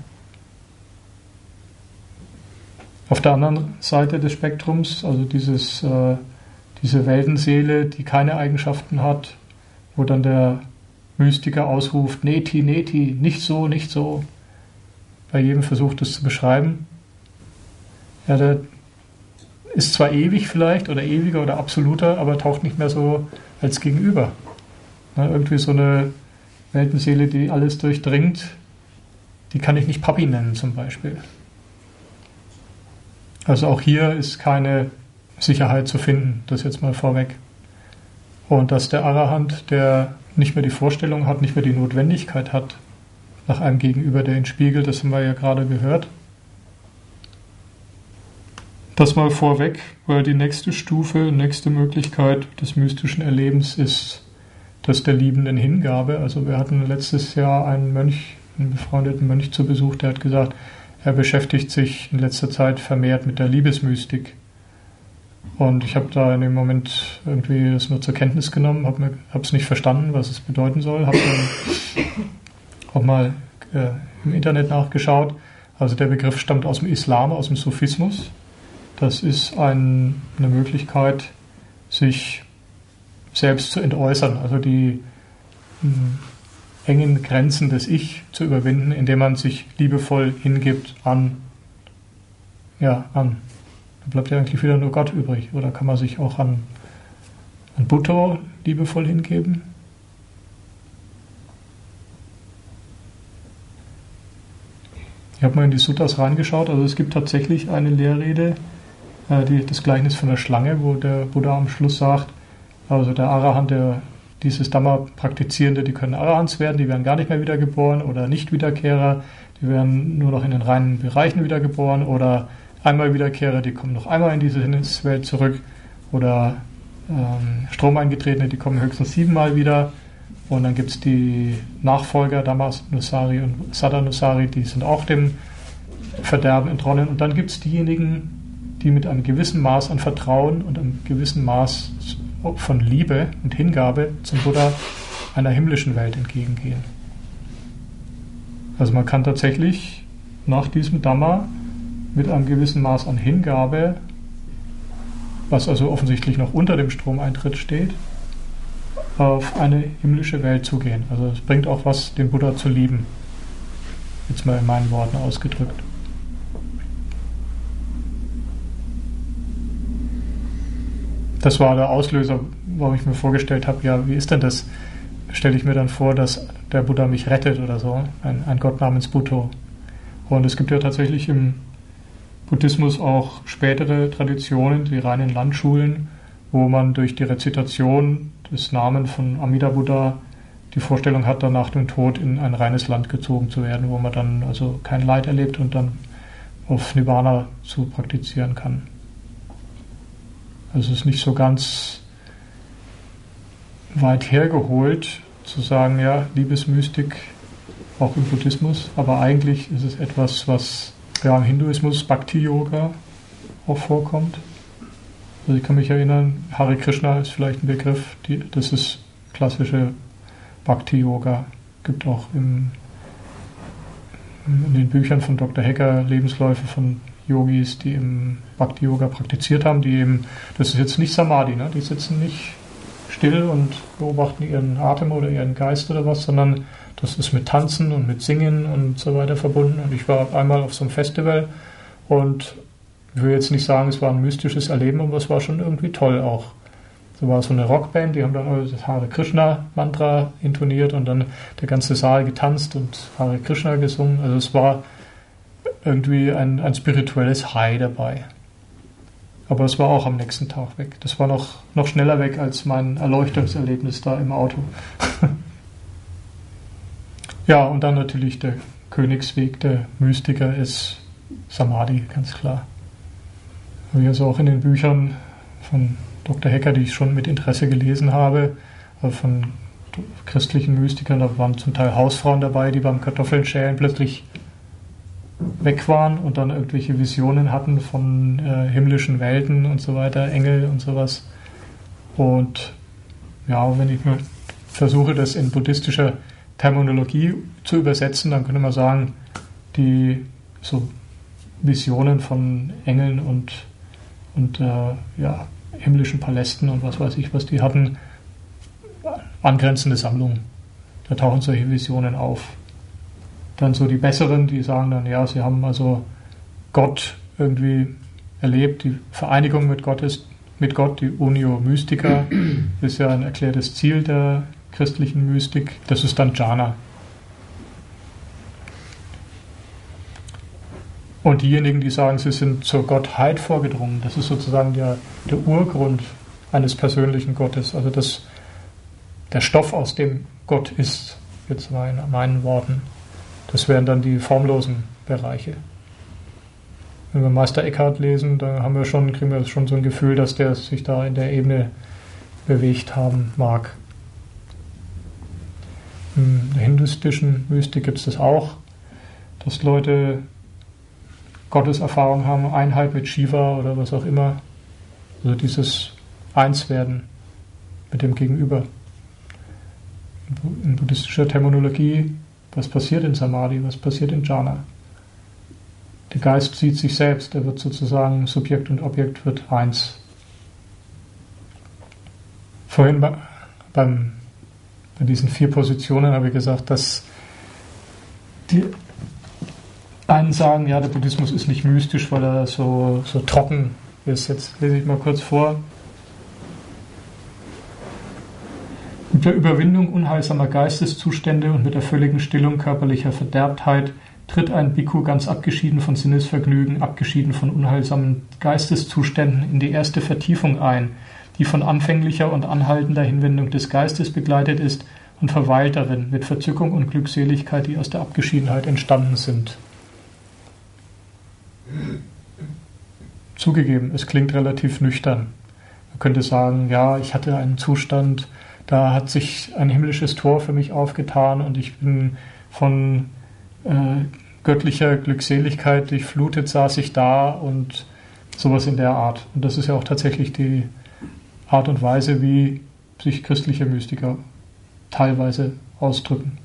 Auf der anderen Seite des Spektrums, also dieses, äh, diese Weltenseele, die keine Eigenschaften hat, wo dann der Mystiker ausruft, Neti, Neti, nicht so, nicht so, bei jedem Versuch, das zu beschreiben. Ja, der ist zwar ewig vielleicht oder ewiger oder absoluter, aber taucht nicht mehr so als Gegenüber. Ja, irgendwie so eine Weltenseele, die alles durchdringt, die kann ich nicht Papi nennen zum Beispiel. Also auch hier ist keine Sicherheit zu finden, das jetzt mal vorweg. Und dass der Arahant, der nicht mehr die Vorstellung hat, nicht mehr die Notwendigkeit hat, nach einem Gegenüber, der ihn spiegelt, das haben wir ja gerade gehört. Das mal vorweg, weil die nächste Stufe, nächste Möglichkeit des mystischen Erlebens ist das der liebenden Hingabe. Also wir hatten letztes Jahr einen Mönch, einen befreundeten Mönch zu Besuch, der hat gesagt, er beschäftigt sich in letzter Zeit vermehrt mit der Liebesmystik. Und ich habe da in dem Moment irgendwie das nur zur Kenntnis genommen, habe es nicht verstanden, was es bedeuten soll, habe dann auch mal äh, im Internet nachgeschaut. Also der Begriff stammt aus dem Islam, aus dem Sufismus. Das ist ein, eine Möglichkeit, sich selbst zu entäußern, also die mh, engen Grenzen des Ich zu überwinden, indem man sich liebevoll hingibt an, ja, an. Da bleibt ja eigentlich wieder nur Gott übrig. Oder kann man sich auch an, an Buddha liebevoll hingeben? Ich habe mal in die Suttas reingeschaut, also es gibt tatsächlich eine Lehrrede, äh, die, das Gleichnis von der Schlange, wo der Buddha am Schluss sagt, also der Arahant, der dieses Dhamma-Praktizierende, die können Arahants werden, die werden gar nicht mehr wiedergeboren oder Nicht-Wiederkehrer, die werden nur noch in den reinen Bereichen wiedergeboren oder einmal Wiederkehrer, die kommen noch einmal in diese Himmelswelt zurück oder ähm, Stromeingetretene, die kommen höchstens siebenmal wieder und dann gibt es die Nachfolger, Dhammanusari und Saddhanusari, die sind auch dem Verderben entronnen und dann gibt es diejenigen, die mit einem gewissen Maß an Vertrauen und einem gewissen Maß von Liebe und Hingabe zum Buddha einer himmlischen Welt entgegengehen. Also man kann tatsächlich nach diesem Dhamma mit einem gewissen Maß an Hingabe, was also offensichtlich noch unter dem Stromeintritt steht, auf eine himmlische Welt zugehen. Also es bringt auch was, den Buddha zu lieben. Jetzt mal in meinen Worten ausgedrückt. Das war der Auslöser, warum ich mir vorgestellt habe, ja, wie ist denn das? Stelle ich mir dann vor, dass der Buddha mich rettet oder so, ein, ein Gott namens Buddha. Und es gibt ja tatsächlich im Buddhismus auch spätere Traditionen, die reinen Landschulen, wo man durch die Rezitation des Namens von Amida Buddha die Vorstellung hat, dann nach dem Tod in ein reines Land gezogen zu werden, wo man dann also kein Leid erlebt und dann auf Nibbana zu praktizieren kann. Also es ist nicht so ganz weit hergeholt, zu sagen, ja, Liebesmystik auch im Buddhismus, aber eigentlich ist es etwas, was ja, im Hinduismus Bhakti-Yoga auch vorkommt. Also ich kann mich erinnern, Hare Krishna ist vielleicht ein Begriff, die, das ist klassische Bhakti-Yoga. Gibt auch im, in den Büchern von Doktor Hecker Lebensläufe von Yogis, die im Bhakti-Yoga praktiziert haben, die eben, das ist jetzt nicht Samadhi, ne? Die sitzen nicht still und beobachten ihren Atem oder ihren Geist oder was, sondern das ist mit Tanzen und mit Singen und so weiter verbunden. Und ich war einmal auf so einem Festival und ich will jetzt nicht sagen, es war ein mystisches Erleben, aber es war schon irgendwie toll auch. So war so eine Rockband, die haben dann das Hare Krishna Mantra intoniert und dann der ganze Saal getanzt und Hare Krishna gesungen. Also es war irgendwie ein, ein spirituelles High dabei. Aber es war auch am nächsten Tag weg. Das war noch, noch schneller weg als mein Erleuchtungserlebnis da im Auto. Ja, und dann natürlich der Königsweg der Mystiker ist Samadhi, ganz klar. Habe ich also auch in den Büchern von Doktor Hecker, die ich schon mit Interesse gelesen habe, von christlichen Mystikern, da waren zum Teil Hausfrauen dabei, die beim Kartoffeln schälen plötzlich weg waren und dann irgendwelche Visionen hatten von äh, himmlischen Welten und so weiter, Engel und sowas. Und ja, wenn ich mir versuche, das in buddhistischer Terminologie zu übersetzen, dann könnte man sagen, die so Visionen von Engeln und, und äh, ja, himmlischen Palästen und was weiß ich, was die hatten, angrenzende Sammlungen. Da tauchen solche Visionen auf. Dann so die Besseren, die sagen dann, ja, sie haben also Gott irgendwie erlebt, die Vereinigung mit Gott ist, mit Gott, die Unio Mystica, ist ja ein erklärtes Ziel der christlichen Mystik. Das ist dann Jhana. Und diejenigen, die sagen, sie sind zur Gottheit vorgedrungen, das ist sozusagen der, der Urgrund eines persönlichen Gottes, also das, der Stoff, aus dem Gott ist, jetzt mal in meinen Worten. Das wären dann die formlosen Bereiche. Wenn wir Meister Eckhart lesen, da haben wir schon, kriegen wir schon so ein Gefühl, dass der sich da in der Ebene bewegt haben mag. In der hinduistischen Mystik gibt es das auch, dass Leute Gotteserfahrung haben, Einheit mit Shiva oder was auch immer. Also dieses Einswerden mit dem Gegenüber. In buddhistischer Terminologie, was passiert in Samadhi, was passiert in Jhana? Der Geist sieht sich selbst, er wird sozusagen, Subjekt und Objekt wird eins. Vorhin bei, beim, bei diesen vier Positionen habe ich gesagt, dass die einen sagen, ja, der Buddhismus ist nicht mystisch, weil er so, so trocken ist. Jetzt lese ich mal kurz vor. Mit der Überwindung unheilsamer Geisteszustände und mit der völligen Stillung körperlicher Verderbtheit tritt ein Bhikkhu ganz abgeschieden von Sinnesvergnügen, abgeschieden von unheilsamen Geisteszuständen in die erste Vertiefung ein, die von anfänglicher und anhaltender Hinwendung des Geistes begleitet ist und verweilt darin mit Verzückung und Glückseligkeit, die aus der Abgeschiedenheit entstanden sind. Zugegeben, es klingt relativ nüchtern. Man könnte sagen, ja, ich hatte einen Zustand, da hat sich ein himmlisches Tor für mich aufgetan und ich bin von äh, göttlicher Glückseligkeit durchflutet, saß ich da und sowas in der Art. Und das ist ja auch tatsächlich die Art und Weise, wie sich christliche Mystiker teilweise ausdrücken.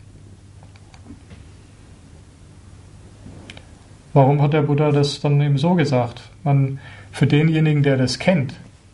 Warum hat der Buddha das dann eben so gesagt? Man, für denjenigen, der das kennt,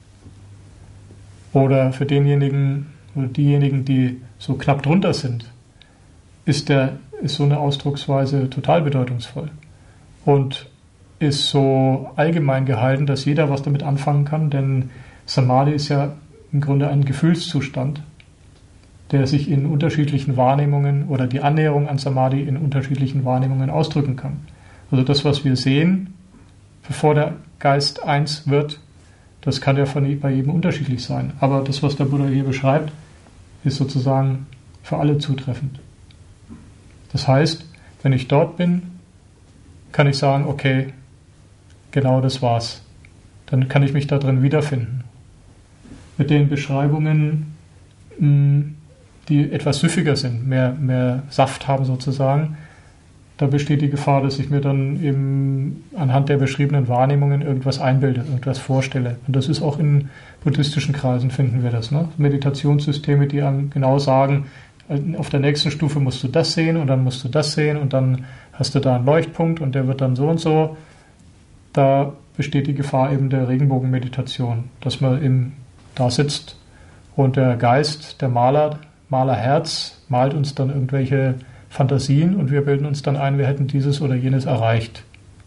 oder für denjenigen oder diejenigen, die so knapp drunter sind, ist, der, ist so eine Ausdrucksweise total bedeutungsvoll und ist so allgemein gehalten, dass jeder was damit anfangen kann, denn Samadhi ist ja im Grunde ein Gefühlszustand, der sich in unterschiedlichen Wahrnehmungen oder die Annäherung an Samadhi in unterschiedlichen Wahrnehmungen ausdrücken kann. Also das, was wir sehen, bevor der Geist eins wird, das kann ja von, bei jedem unterschiedlich sein. Aber das, was der Buddha hier beschreibt, ist sozusagen für alle zutreffend. Das heißt, wenn ich dort bin, kann ich sagen, okay, genau das war's. Dann kann ich mich da drin wiederfinden. Mit den Beschreibungen die etwas süffiger sind, mehr, mehr Saft haben sozusagen, da besteht die Gefahr, dass ich mir dann eben anhand der beschriebenen Wahrnehmungen irgendwas einbilde, irgendwas vorstelle. Und das ist auch in buddhistischen Kreisen, finden wir das. Ne? Meditationssysteme, die einem genau sagen, auf der nächsten Stufe musst du das sehen und dann musst du das sehen und dann hast du da einen Leuchtpunkt und der wird dann so und so. Da besteht die Gefahr eben der Regenbogenmeditation, dass man eben da sitzt und der Geist, der Maler, Malerherz, malt uns dann irgendwelche Fantasien und wir bilden uns dann ein, wir hätten dieses oder jenes erreicht.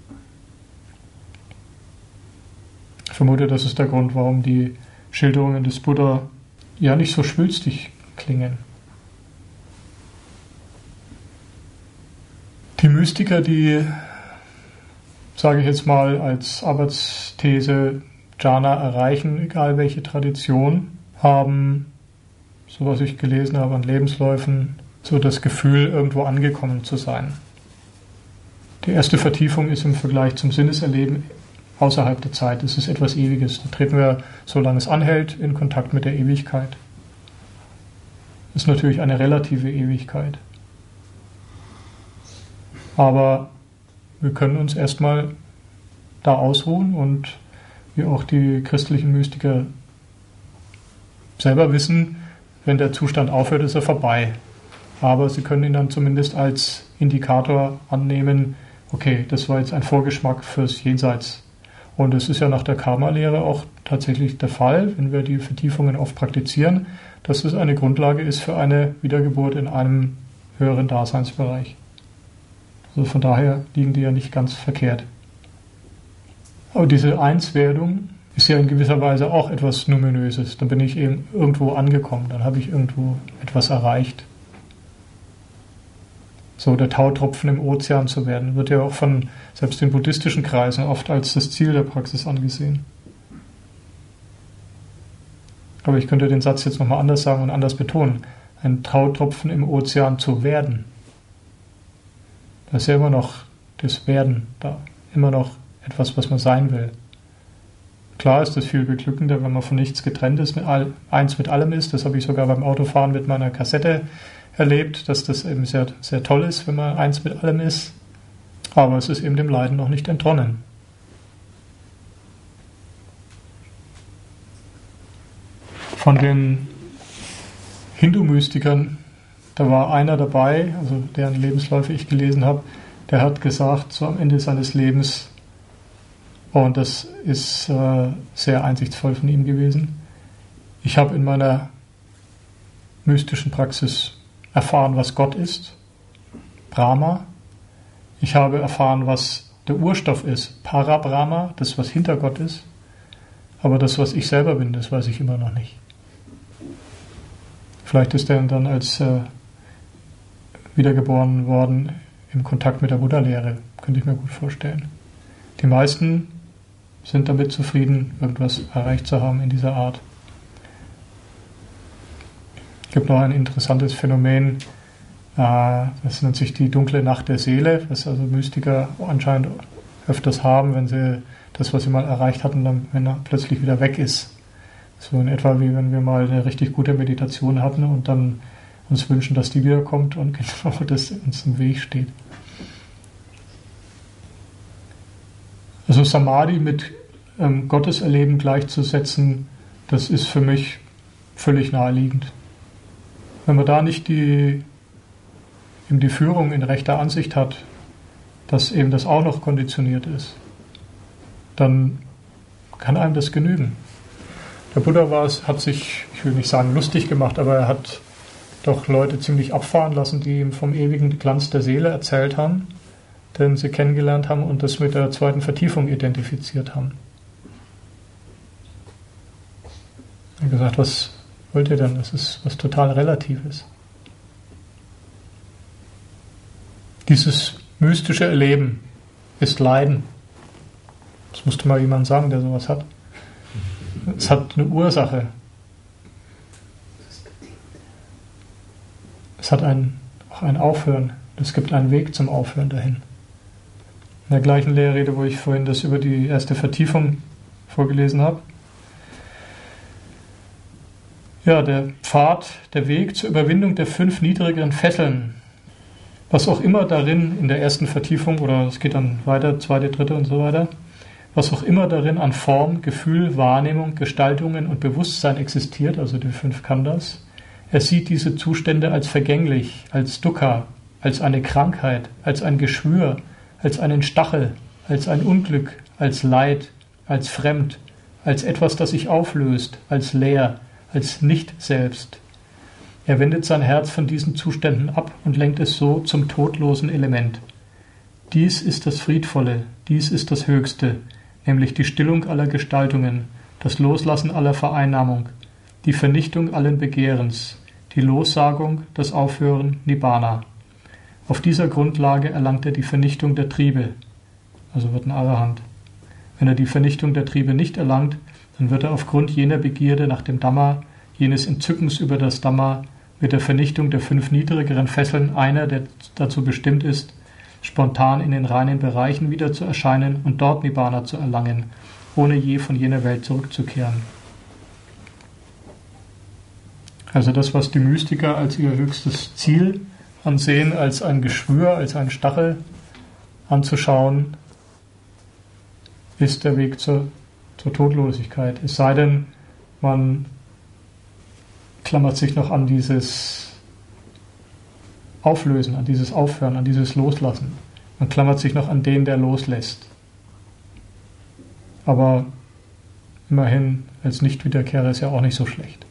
Ich vermute, das ist der Grund, warum die Schilderungen des Buddha ja nicht so schwülstig klingen. Die Mystiker, die, sage ich jetzt mal, als Arbeitsthese Jhana erreichen, egal welche Tradition, haben, so was ich gelesen habe an Lebensläufen, so das Gefühl, irgendwo angekommen zu sein. Die erste Vertiefung ist im Vergleich zum Sinneserleben außerhalb der Zeit. Es ist etwas Ewiges. Da treten wir, solange es anhält, in Kontakt mit der Ewigkeit. Das ist natürlich eine relative Ewigkeit. Aber wir können uns erstmal da ausruhen und wie auch die christlichen Mystiker selber wissen, wenn der Zustand aufhört, ist er vorbei. Aber sie können ihn dann zumindest als Indikator annehmen, okay, das war jetzt ein Vorgeschmack fürs Jenseits. Und es ist ja nach der Karma-Lehre auch tatsächlich der Fall, wenn wir die Vertiefungen oft praktizieren, dass es eine Grundlage ist für eine Wiedergeburt in einem höheren Daseinsbereich. Also von daher liegen die ja nicht ganz verkehrt. Aber diese Einswerdung ist ja in gewisser Weise auch etwas Numinöses. Dann bin ich eben irgendwo angekommen, dann habe ich irgendwo etwas erreicht. So der Tautropfen im Ozean zu werden, wird ja auch von selbst in buddhistischen Kreisen oft als das Ziel der Praxis angesehen. Aber ich könnte den Satz jetzt nochmal anders sagen und anders betonen. Ein Tautropfen im Ozean zu werden. Da ist ja immer noch das Werden da. Immer noch etwas, was man sein will. Klar ist es viel beglückender, wenn man von nichts getrennt ist, mit all, eins mit allem ist. Das habe ich sogar beim Autofahren mit meiner Kassette erlebt, dass das eben sehr, sehr toll ist, wenn man eins mit allem ist. Aber es ist eben dem Leiden noch nicht entronnen. Von den Hindu-Mystikern, da war einer dabei, also deren Lebensläufe ich gelesen habe, der hat gesagt, so am Ende seines Lebens, und das ist äh, sehr einsichtsvoll von ihm gewesen, ich habe in meiner mystischen Praxis erfahren, was Gott ist, Brahma. Ich habe erfahren, was der Urstoff ist, Parabrahma, das, was hinter Gott ist. Aber das, was ich selber bin, das weiß ich immer noch nicht. Vielleicht ist er dann als äh, wiedergeboren worden im Kontakt mit der Buddha-Lehre. Könnte ich mir gut vorstellen. Die meisten sind damit zufrieden, irgendwas erreicht zu haben in dieser Art. Es gibt noch ein interessantes Phänomen, das nennt sich die dunkle Nacht der Seele, was also Mystiker anscheinend öfters haben, wenn sie das, was sie mal erreicht hatten, dann wenn er plötzlich wieder weg ist. So in etwa wie wenn wir mal eine richtig gute Meditation hatten und dann uns wünschen, dass die wiederkommt und genau das uns im Weg steht. Also Samadhi mit ähm, Gotteserleben gleichzusetzen, das ist für mich völlig naheliegend. Wenn man da nicht die, eben die Führung in rechter Ansicht hat, dass eben das auch noch konditioniert ist, dann kann einem das genügen. Der Buddha war es, hat sich, ich will nicht sagen lustig gemacht, aber er hat doch Leute ziemlich abfahren lassen, die ihm vom ewigen Glanz der Seele erzählt haben, den sie kennengelernt haben und das mit der zweiten Vertiefung identifiziert haben. Er hat gesagt, was wollt ihr denn? Das ist was total Relatives. Dieses mystische Erleben ist Leiden. Das musste mal jemand sagen, der sowas hat. Es hat eine Ursache. Es hat ein, auch ein Aufhören. Es gibt einen Weg zum Aufhören dahin. In der gleichen Lehrrede, wo ich vorhin das über die erste Vertiefung vorgelesen habe. Ja, der Pfad, der Weg zur Überwindung der fünf niedrigeren Fesseln. Was auch immer darin in der ersten Vertiefung, oder es geht dann weiter, zweite, dritte und so weiter, was auch immer darin an Form, Gefühl, Wahrnehmung, Gestaltungen und Bewusstsein existiert, also die fünf Khandhas, er sieht diese Zustände als vergänglich, als Dukkha, als eine Krankheit, als ein Geschwür, als einen Stachel, als ein Unglück, als Leid, als fremd, als etwas, das sich auflöst, als leer, als Nicht-Selbst. Er wendet sein Herz von diesen Zuständen ab und lenkt es so zum todlosen Element. Dies ist das Friedvolle, dies ist das Höchste, nämlich die Stillung aller Gestaltungen, das Loslassen aller Vereinnahmung, die Vernichtung allen Begehrens, die Lossagung, das Aufhören, Nibbana. Auf dieser Grundlage erlangt er die Vernichtung der Triebe, also wird ein Arahant. Wenn er die Vernichtung der Triebe nicht erlangt, dann wird er aufgrund jener Begierde nach dem Dhamma, jenes Entzückens über das Dhamma, mit der Vernichtung der fünf niedrigeren Fesseln einer, der dazu bestimmt ist, spontan in den reinen Bereichen wieder zu erscheinen und dort Nibbana zu erlangen, ohne je von jener Welt zurückzukehren. Also das, was die Mystiker als ihr höchstes Ziel ansehen, als ein Geschwür, als einen Stachel anzuschauen, ist der Weg zur, zur Todlosigkeit. Es sei denn, man klammert sich noch an dieses Auflösen, an dieses Aufhören, an dieses Loslassen. Man klammert sich noch an den, der loslässt. Aber immerhin, als Nicht-Wiederkehrer ist ja auch nicht so schlecht.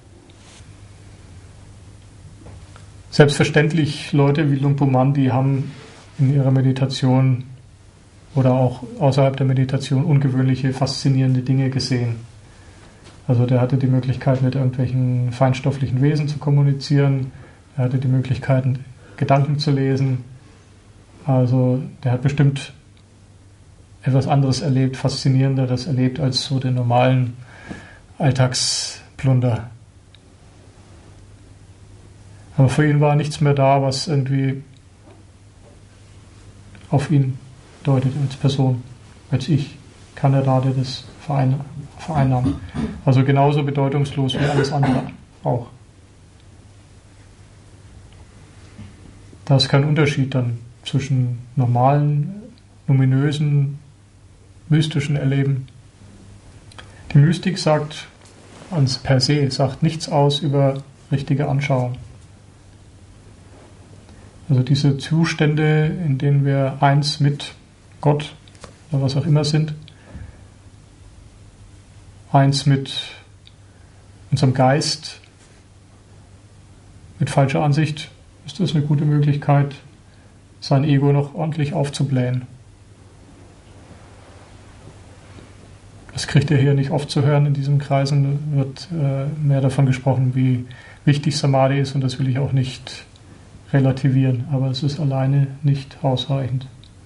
Selbstverständlich, Leute wie Lumpo Mandi haben in ihrer Meditation oder auch außerhalb der Meditation ungewöhnliche, faszinierende Dinge gesehen. Also der hatte die Möglichkeit, mit irgendwelchen feinstofflichen Wesen zu kommunizieren. Er hatte die Möglichkeit, Gedanken zu lesen. Also der hat bestimmt etwas anderes erlebt, Faszinierenderes erlebt als so den normalen Alltagsplunder. Aber für ihn war nichts mehr da, was irgendwie auf ihn deutet als Person, als ich, Kanada, der das vereinnahmt. Also genauso bedeutungslos wie alles andere auch. Da ist kein Unterschied dann zwischen normalen, luminösen, mystischen Erleben. Die Mystik sagt ans per se, sagt nichts aus über richtige Anschauung. Also diese Zustände, in denen wir eins mit Gott oder was auch immer sind, eins mit unserem Geist, mit falscher Ansicht, ist das eine gute Möglichkeit, sein Ego noch ordentlich aufzublähen. Das kriegt ihr hier nicht oft zu hören in diesen Kreisen, wird äh, mehr davon gesprochen, wie wichtig Samadhi ist, und das will ich auch nicht relativieren, aber es ist alleine nicht ausreichend.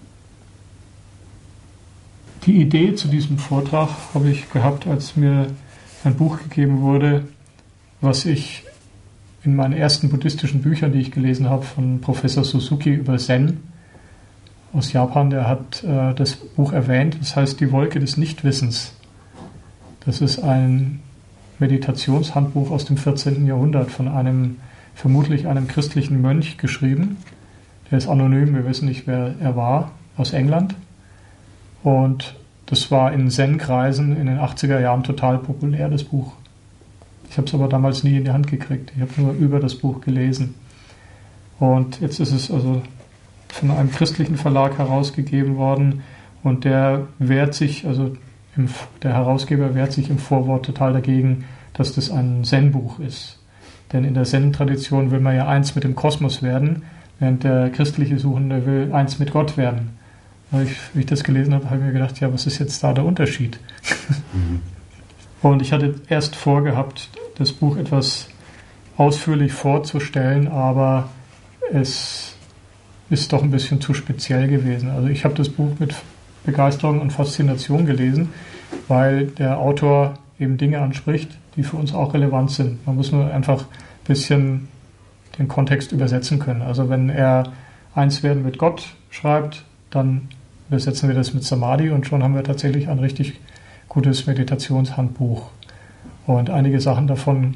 Die Idee zu diesem Vortrag habe ich gehabt, als mir ein Buch gegeben wurde, was ich in meinen ersten buddhistischen Büchern, die ich gelesen habe, von Professor Suzuki über Zen aus Japan, der hat äh, das Buch erwähnt, das heißt Die Wolke des Nichtwissens. Das ist ein Meditationshandbuch aus dem vierzehnten Jahrhundert von einem, vermutlich einem christlichen Mönch geschrieben. Der ist anonym, wir wissen nicht, wer er war, aus England. Und das war in Zen-Kreisen in den achtziger Jahren total populär, das Buch. Ich habe es aber damals nie in die Hand gekriegt. Ich habe nur über das Buch gelesen. Und jetzt ist es also von einem christlichen Verlag herausgegeben worden, und der wehrt sich, also im, der Herausgeber wehrt sich im Vorwort total dagegen, dass das ein Zen-Buch ist. Denn in der Zen-Tradition will man ja eins mit dem Kosmos werden, während der christliche Suchende will eins mit Gott werden. Als ich, wie ich das gelesen habe, habe ich mir gedacht, ja, was ist jetzt da der Unterschied? Mhm. Und ich hatte erst vorgehabt, das Buch etwas ausführlich vorzustellen, aber es ist doch ein bisschen zu speziell gewesen. Also ich habe das Buch mit Begeisterung und Faszination gelesen, weil der Autor eben Dinge anspricht, die für uns auch relevant sind. Man muss nur einfach ein bisschen den Kontext übersetzen können. Also wenn er eins werden mit Gott schreibt, dann übersetzen wir das mit Samadhi, und schon haben wir tatsächlich ein richtig gutes Meditationshandbuch. Und einige Sachen davon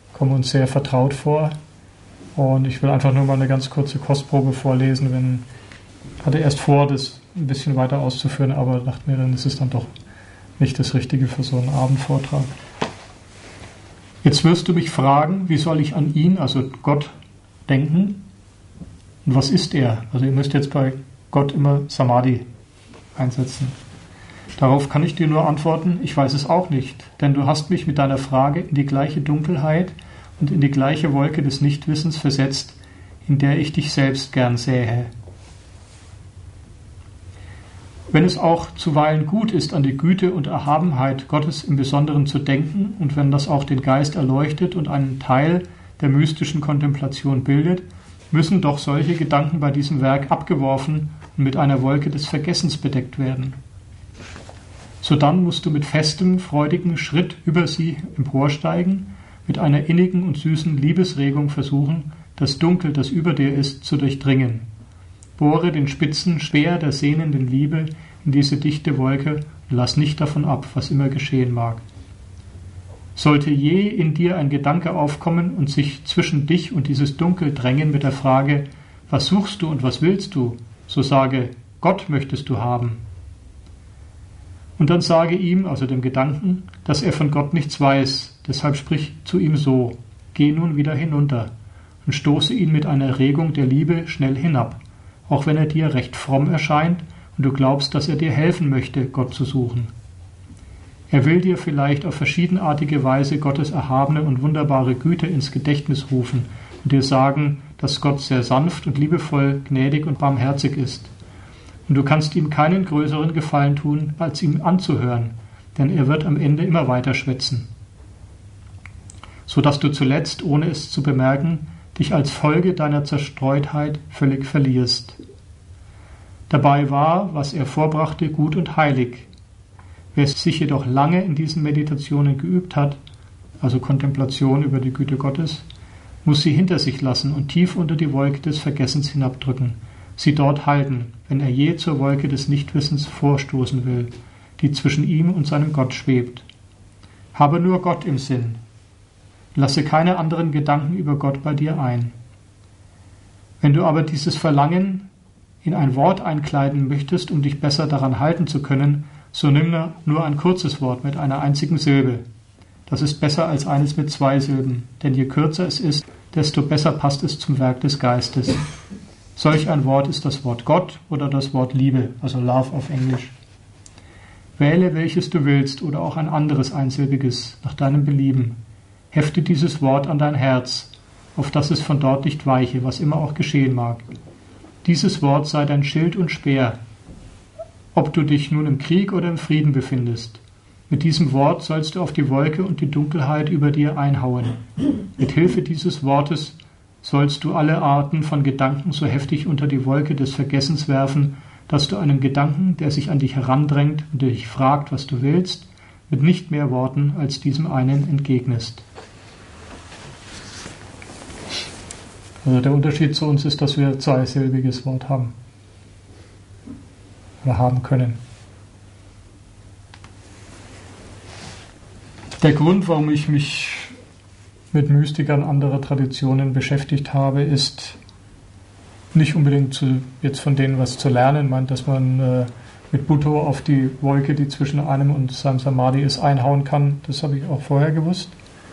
kommen uns sehr vertraut vor. Und ich will einfach nur mal eine ganz kurze Kostprobe vorlesen. Wenn, ich hatte erst vor, das ein bisschen weiter auszuführen, aber dachte mir, dann ist es dann doch nicht das Richtige für so einen Abendvortrag. Jetzt wirst du mich fragen, wie soll ich an ihn, also Gott, denken? Und was ist er? Also ihr müsst jetzt bei Gott immer Samadhi einsetzen. Darauf kann ich dir nur antworten, ich weiß es auch nicht, denn du hast mich mit deiner Frage in die gleiche Dunkelheit und in die gleiche Wolke des Nichtwissens versetzt, in der ich dich selbst gern sähe. Wenn es auch zuweilen gut ist, an die Güte und Erhabenheit Gottes im Besonderen zu denken und wenn das auch den Geist erleuchtet und einen Teil der mystischen Kontemplation bildet, müssen doch solche Gedanken bei diesem Werk abgeworfen und mit einer Wolke des Vergessens bedeckt werden. Sodann musst du mit festem, freudigen Schritt über sie emporsteigen, mit einer innigen und süßen Liebesregung versuchen, das Dunkel, das über dir ist, zu durchdringen. Bohre den spitzen Speer der sehnenden Liebe in diese dichte Wolke und lass nicht davon ab, was immer geschehen mag. Sollte je in dir ein Gedanke aufkommen und sich zwischen dich und dieses Dunkel drängen mit der Frage, was suchst du und was willst du, so sage, Gott möchtest du haben. Und dann sage ihm, also dem Gedanken, dass er von Gott nichts weiß, deshalb sprich zu ihm so, geh nun wieder hinunter und stoße ihn mit einer Regung der Liebe schnell hinab, auch wenn er dir recht fromm erscheint und du glaubst, dass er dir helfen möchte, Gott zu suchen. Er will dir vielleicht auf verschiedenartige Weise Gottes erhabene und wunderbare Güte ins Gedächtnis rufen und dir sagen, dass Gott sehr sanft und liebevoll, gnädig und barmherzig ist. Und du kannst ihm keinen größeren Gefallen tun, als ihm anzuhören, denn er wird am Ende immer weiter schwätzen. So dass du zuletzt, ohne es zu bemerken, dich als Folge deiner Zerstreutheit völlig verlierst. Dabei war, was er vorbrachte, gut und heilig. Wer sich jedoch lange in diesen Meditationen geübt hat, also Kontemplation über die Güte Gottes, muss sie hinter sich lassen und tief unter die Wolke des Vergessens hinabdrücken, sie dort halten, wenn er je zur Wolke des Nichtwissens vorstoßen will, die zwischen ihm und seinem Gott schwebt. Habe nur Gott im Sinn. Lasse keine anderen Gedanken über Gott bei dir ein. Wenn du aber dieses Verlangen in ein Wort einkleiden möchtest, um dich besser daran halten zu können, so nimm nur ein kurzes Wort mit einer einzigen Silbe. Das ist besser als eines mit zwei Silben, denn je kürzer es ist, desto besser passt es zum Werk des Geistes. Solch ein Wort ist das Wort Gott oder das Wort Liebe, also Love auf Englisch. Wähle, welches du willst oder auch ein anderes einsilbiges, nach deinem Belieben. Hefte dieses Wort an dein Herz, auf dass es von dort nicht weiche, was immer auch geschehen mag. Dieses Wort sei dein Schild und Speer, ob du dich nun im Krieg oder im Frieden befindest. Mit diesem Wort sollst du auf die Wolke und die Dunkelheit über dir einhauen. Mit Hilfe dieses Wortes sollst du alle Arten von Gedanken so heftig unter die Wolke des Vergessens werfen, dass du einen Gedanken, der sich an dich herandrängt und der dich fragt, was du willst, mit nicht mehr Worten als diesem einen entgegnest. Also der Unterschied zu uns ist, dass wir ein zweisilbiges Wort haben. Oder haben können. Der Grund, warum ich mich mit Mystikern anderer Traditionen beschäftigt habe, ist nicht unbedingt zu, jetzt von denen was zu lernen, meint, dass man äh, mit Bhutto auf die Wolke, die zwischen einem und seinem Samadhi ist, einhauen kann. Das habe ich auch vorher gewusst.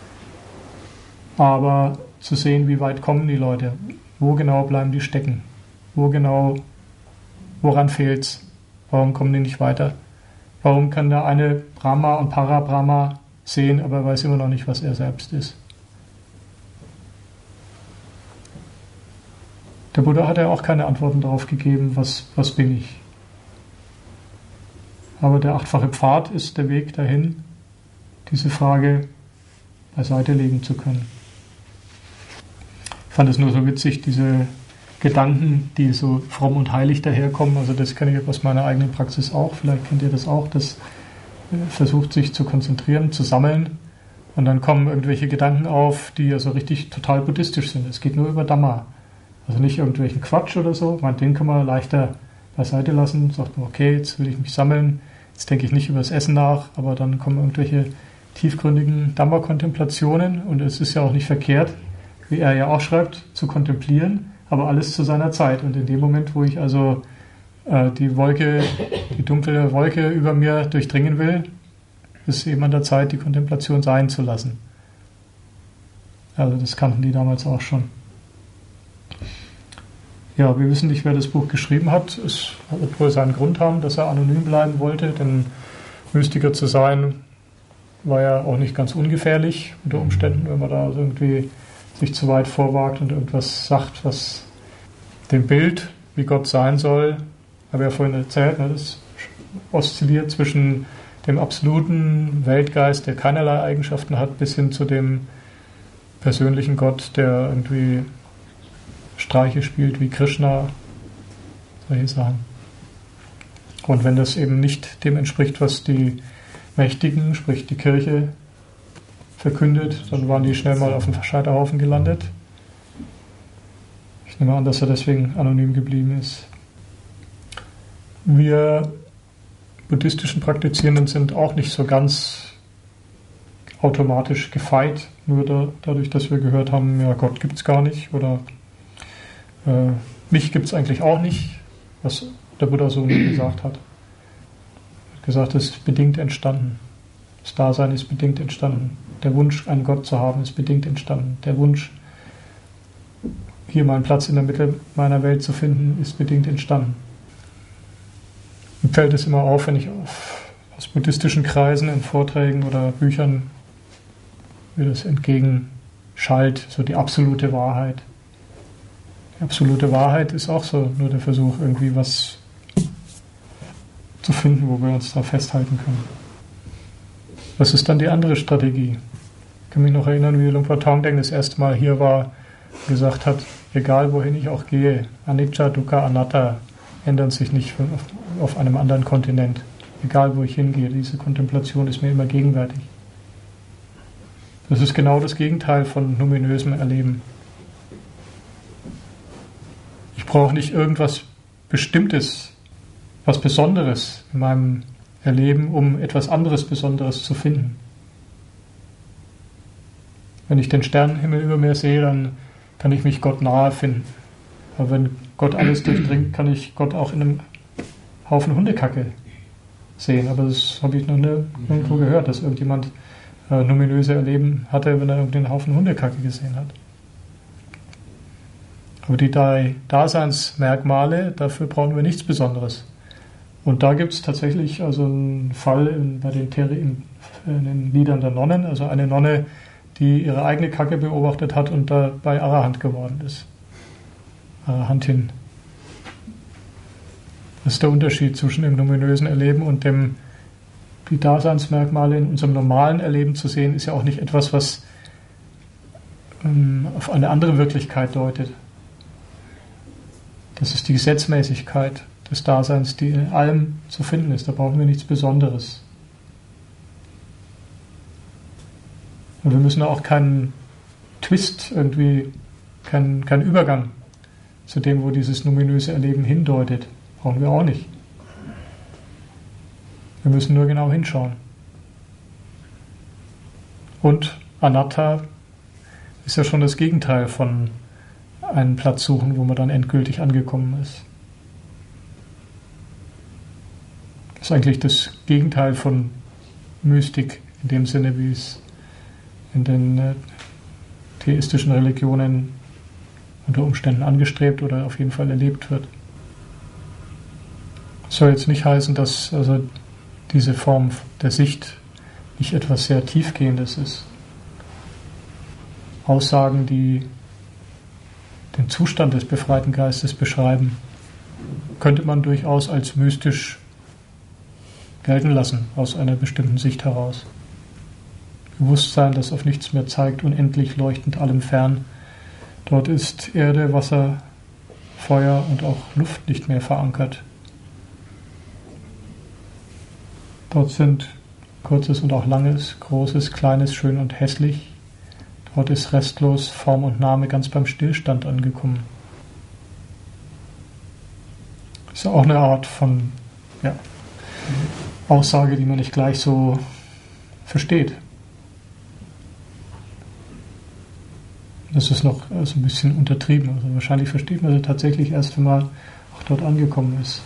Aber zu sehen, wie weit kommen die Leute, wo genau bleiben die stecken, wo genau, woran fehlt's, warum kommen die nicht weiter, warum kann der eine Brahma und Parabrahma sehen, aber er weiß immer noch nicht, was er selbst ist. Der Buddha hat ja auch keine Antworten darauf gegeben, was, was bin ich. Aber der achtfache Pfad ist der Weg dahin, diese Frage beiseite legen zu können. Ich fand es nur so witzig, diese Gedanken, die so fromm und heilig daherkommen, also das kenne ich aus meiner eigenen Praxis auch, vielleicht kennt ihr das auch, das versucht sich zu konzentrieren, zu sammeln und dann kommen irgendwelche Gedanken auf, die also richtig total buddhistisch sind. Es geht nur über Dhamma, also nicht irgendwelchen Quatsch oder so, man, den kann man leichter beiseite lassen, sagt man, okay, jetzt will ich mich sammeln, jetzt denke ich nicht über das Essen nach, aber dann kommen irgendwelche tiefgründigen Dhamma-Kontemplationen, und es ist ja auch nicht verkehrt, wie er ja auch schreibt, zu kontemplieren, aber alles zu seiner Zeit. Und in dem Moment, wo ich also äh, die Wolke, die dunkle Wolke über mir durchdringen will, ist eben an der Zeit, die Kontemplation sein zu lassen. Also das kannten die damals auch schon. Ja, wir wissen nicht, wer das Buch geschrieben hat. Es wird wohl seinen Grund haben, dass er anonym bleiben wollte, denn Mystiker zu sein war ja auch nicht ganz ungefährlich unter Umständen, wenn man da irgendwie sich zu weit vorwagt und irgendwas sagt, was dem Bild, wie Gott sein soll, habe ich ja vorhin erzählt, ne, das oszilliert zwischen dem absoluten Weltgeist, der keinerlei Eigenschaften hat, bis hin zu dem persönlichen Gott, der irgendwie Streiche spielt wie Krishna, solche Sachen. Und wenn das eben nicht dem entspricht, was die Mächtigen, sprich die Kirche, verkündet, dann waren die schnell mal auf dem Scheiterhaufen gelandet. Ich nehme an, dass er deswegen anonym geblieben ist. Wir buddhistischen Praktizierenden sind auch nicht so ganz automatisch gefeit, nur da, dadurch, dass wir gehört haben, ja, Gott gibt es gar nicht oder äh, mich gibt es eigentlich auch nicht, was der Buddha so nie gesagt hat. Er hat gesagt, es ist bedingt entstanden. Das Dasein ist bedingt entstanden. Der Wunsch, einen Gott zu haben, ist bedingt entstanden. Der Wunsch, hier meinen Platz in der Mitte meiner Welt zu finden, ist bedingt entstanden. Mir fällt es immer auf, wenn ich auf, aus buddhistischen Kreisen in Vorträgen oder Büchern mir das entgegenschallt, so die absolute Wahrheit. Die absolute Wahrheit ist auch so nur der Versuch, irgendwie was zu finden, wo wir uns da festhalten können. Was ist dann die andere Strategie? Ich kann mich noch erinnern, wie Luang Por Thongdeng das erste Mal hier war und gesagt hat, egal wohin ich auch gehe, Anicca, Dukkha, Anatta ändern sich nicht auf einem anderen Kontinent. Egal wo ich hingehe, diese Kontemplation ist mir immer gegenwärtig. Das ist genau das Gegenteil von numinösem Erleben. Ich brauche nicht irgendwas Bestimmtes, was Besonderes in meinem Erleben, um etwas anderes Besonderes zu finden. Wenn ich den Sternenhimmel über mir sehe, dann kann ich mich Gott nahe finden. Aber wenn Gott alles durchdringt, kann ich Gott auch in einem Haufen Hundekacke sehen. Aber das habe ich noch nirgendwo gehört, dass irgendjemand äh, numinöse Erleben hatte, wenn er irgendwie einen Haufen Hundekacke gesehen hat. Aber die drei Daseinsmerkmale, dafür brauchen wir nichts Besonderes. Und da gibt es tatsächlich also einen Fall in, bei den, in, in den Liedern der Nonnen, also eine Nonne, die ihre eigene Kacke beobachtet hat und dabei Arahant geworden ist. Arahantin. Das ist der Unterschied zwischen dem numinösen Erleben und dem, die Daseinsmerkmale in unserem normalen Erleben zu sehen, ist ja auch nicht etwas, was ähm, auf eine andere Wirklichkeit deutet. Das ist die Gesetzmäßigkeit des Daseins, die in allem zu finden ist. Da brauchen wir nichts Besonderes. Und wir müssen auch keinen Twist irgendwie, keinen, keinen Übergang zu dem, wo dieses numinöse Erleben hindeutet. Brauchen wir auch nicht. Wir müssen nur genau hinschauen. Und Anatta ist ja schon das Gegenteil von einen Platz suchen, wo man dann endgültig angekommen ist. Das ist eigentlich das Gegenteil von Mystik, in dem Sinne, wie es in den äh, theistischen Religionen unter Umständen angestrebt oder auf jeden Fall erlebt wird. Das soll jetzt nicht heißen, dass also diese Form der Sicht nicht etwas sehr Tiefgehendes ist. Aussagen, die den Zustand des befreiten Geistes beschreiben, könnte man durchaus als mystisch gelten lassen, aus einer bestimmten Sicht heraus. Bewusstsein, das auf nichts mehr zeigt, unendlich leuchtend allem fern. Dort ist Erde, Wasser, Feuer und auch Luft nicht mehr verankert. Dort sind Kurzes und auch Langes, Großes, Kleines, Schön und Hässlich. Dort ist restlos Form und Name ganz beim Stillstand angekommen. Das ist ja auch eine Art von ja, Aussage, die man nicht gleich so versteht. Das ist noch so ein bisschen untertrieben. Also wahrscheinlich versteht man das tatsächlich erst, wenn man auch dort angekommen ist.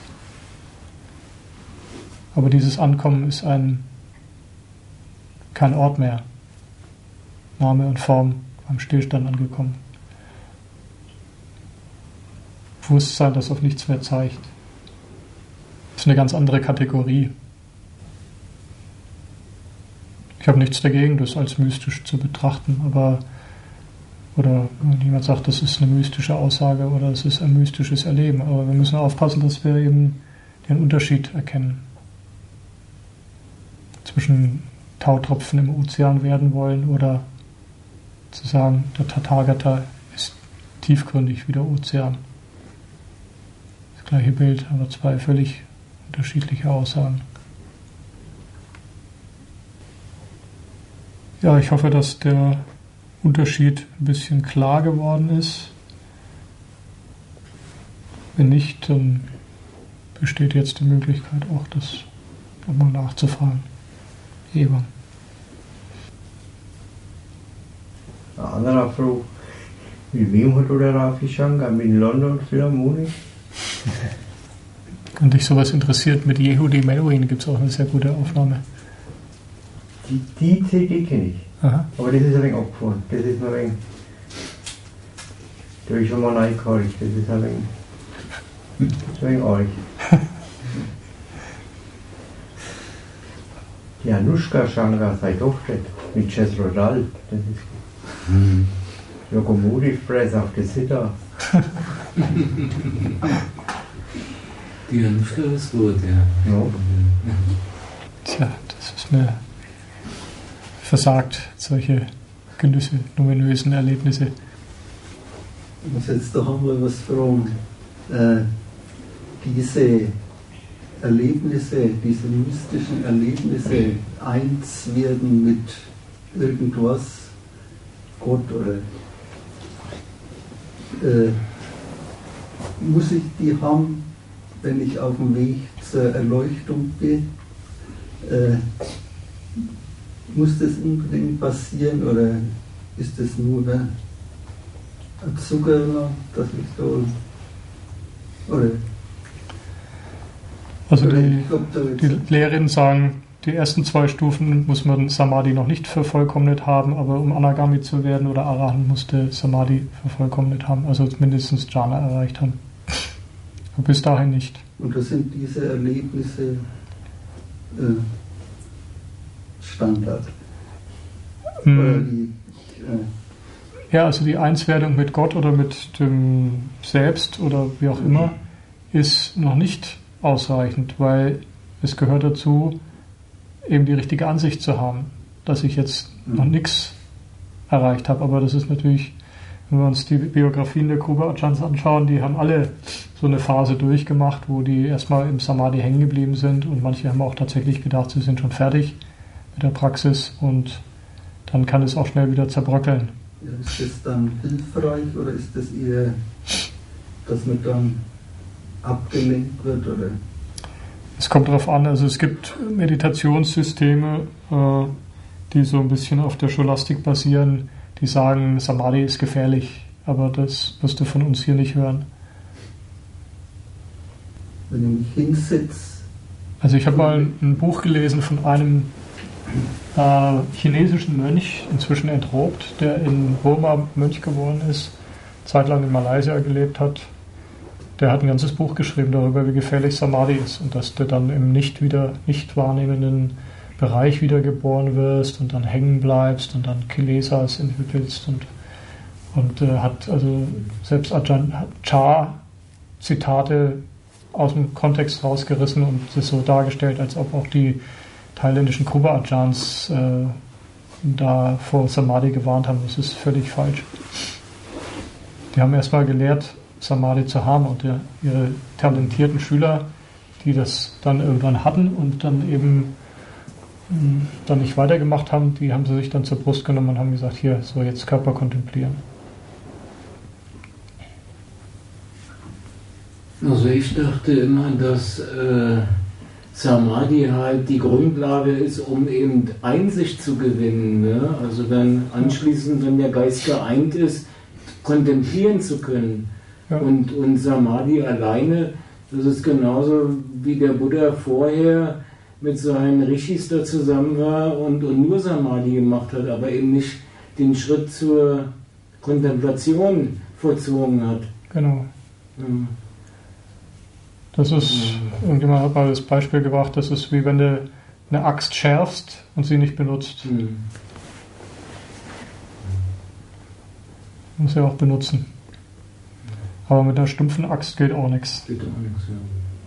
Aber dieses Ankommen ist ein kein Ort mehr. Name und Form am Stillstand angekommen. Bewusstsein, das auf nichts mehr zeigt. Das ist eine ganz andere Kategorie. Ich habe nichts dagegen, das als mystisch zu betrachten, aber oder jemand sagt, das ist eine mystische Aussage oder es ist ein mystisches Erleben, aber wir müssen aufpassen, dass wir eben den Unterschied erkennen. Zwischen Tautropfen im Ozean werden wollen oder zu sagen, der Tathagata ist tiefgründig wie der Ozean. Das gleiche Bild, aber zwei völlig unterschiedliche Aussagen. Ja, ich hoffe, dass der Unterschied ein bisschen klar geworden ist. Wenn nicht, dann besteht jetzt die Möglichkeit auch, das nochmal nachzufragen. Ewan. Eine andere Frage. Mit wem hat der Rafi Shankar? Mit London Philharmonic? Wenn dich sowas interessiert, mit Yehudi Menuhin gibt es auch eine sehr gute Aufnahme. Die, die C D kenne ich. Aha. Aber das ist ein wenig abgefahren. Das ist ein wenig. Da habe ich schon mal reingehört. Das ist ein wenig. Das ist ein wenig arg. Die Anushka Shankar, seine Tochter, mit Jess Rodal. Das ist. Mhm. Lokomotiv Press auf der Sitter. Die Anushka ist gut, ja. Ja. Tja, das ist mir versagt, solche Genüsse, numinösen Erlebnisse. Ich muss jetzt doch einmal was fragen. Äh, diese Erlebnisse, diese mystischen Erlebnisse, eins werden mit irgendwas, Gott oder äh, muss ich die haben, wenn ich auf dem Weg zur Erleuchtung bin? Äh, muss das unbedingt passieren oder ist das nur ein Zucker, dass ich da oder Also die, die Lehrerinnen sagen, die ersten zwei Stufen muss man Samadhi noch nicht vervollkommnet haben, aber um Anagami zu werden oder Arahant musste Samadhi vervollkommnet haben, also mindestens Jhana erreicht haben. Aber bis dahin nicht. Und das sind diese Erlebnisse äh, Standard? Mm. Oder die, äh ja, also die Einswerdung mit Gott oder mit dem Selbst oder wie auch immer ist noch nicht ausreichend, weil es gehört dazu, eben die richtige Ansicht zu haben, dass ich jetzt noch nichts erreicht habe. Aber das ist natürlich, wenn wir uns die Biografien der Kruba Ajahns anschauen, die haben alle so eine Phase durchgemacht, wo die erstmal im Samadhi hängen geblieben sind und manche haben auch tatsächlich gedacht, sie sind schon fertig mit der Praxis und dann kann es auch schnell wieder zerbröckeln. Ja, ist das dann hilfreich oder ist das eher, dass man dann abgelenkt wird? Oder? Es kommt darauf an, also es gibt Meditationssysteme, äh, die so ein bisschen auf der Scholastik basieren, die sagen, Samadhi ist gefährlich, aber das wirst du von uns hier nicht hören. Wenn ich mich hinsetze. Also ich habe mal ein Buch gelesen von einem äh, chinesischen Mönch, inzwischen entrobt, der in Burma Mönch geworden ist, zeitlang in Malaysia gelebt hat. Der hat ein ganzes Buch geschrieben darüber, wie gefährlich Samadhi ist und dass du dann im nicht wieder nicht wahrnehmenden Bereich wiedergeboren wirst und dann hängen bleibst und dann Kilesas entwickelst und, und äh, hat also selbst Ajahn Chah Zitate aus dem Kontext rausgerissen und es so dargestellt, als ob auch die thailändischen Kruba Ajahns äh, da vor Samadhi gewarnt haben. Das ist völlig falsch. Die haben erstmal gelehrt, Samadhi zu haben und der, ihre talentierten Schüler, die das dann irgendwann hatten und dann eben mh, dann nicht weitergemacht haben, die haben sie sich dann zur Brust genommen und haben gesagt, hier, so jetzt Körper kontemplieren. Also ich dachte immer, dass äh, Samadhi halt die Grundlage ist, um eben Einsicht zu gewinnen. Ne? Also dann anschließend, wenn der Geist geeint ist, kontemplieren zu können. Ja. Und, und Samadhi alleine, das ist genauso wie der Buddha vorher mit seinen Rishis da zusammen war und, und nur Samadhi gemacht hat, aber eben nicht den Schritt zur Kontemplation vollzogen hat. Genau. Mhm. Das ist, mhm. irgendjemand hat mal das Beispiel gebracht, das ist wie wenn du eine Axt schärfst und sie nicht benutzt. Mhm. Muss sie auch benutzen. Aber mit einer stumpfen Axt geht auch nichts. Geht auch nichts, ja.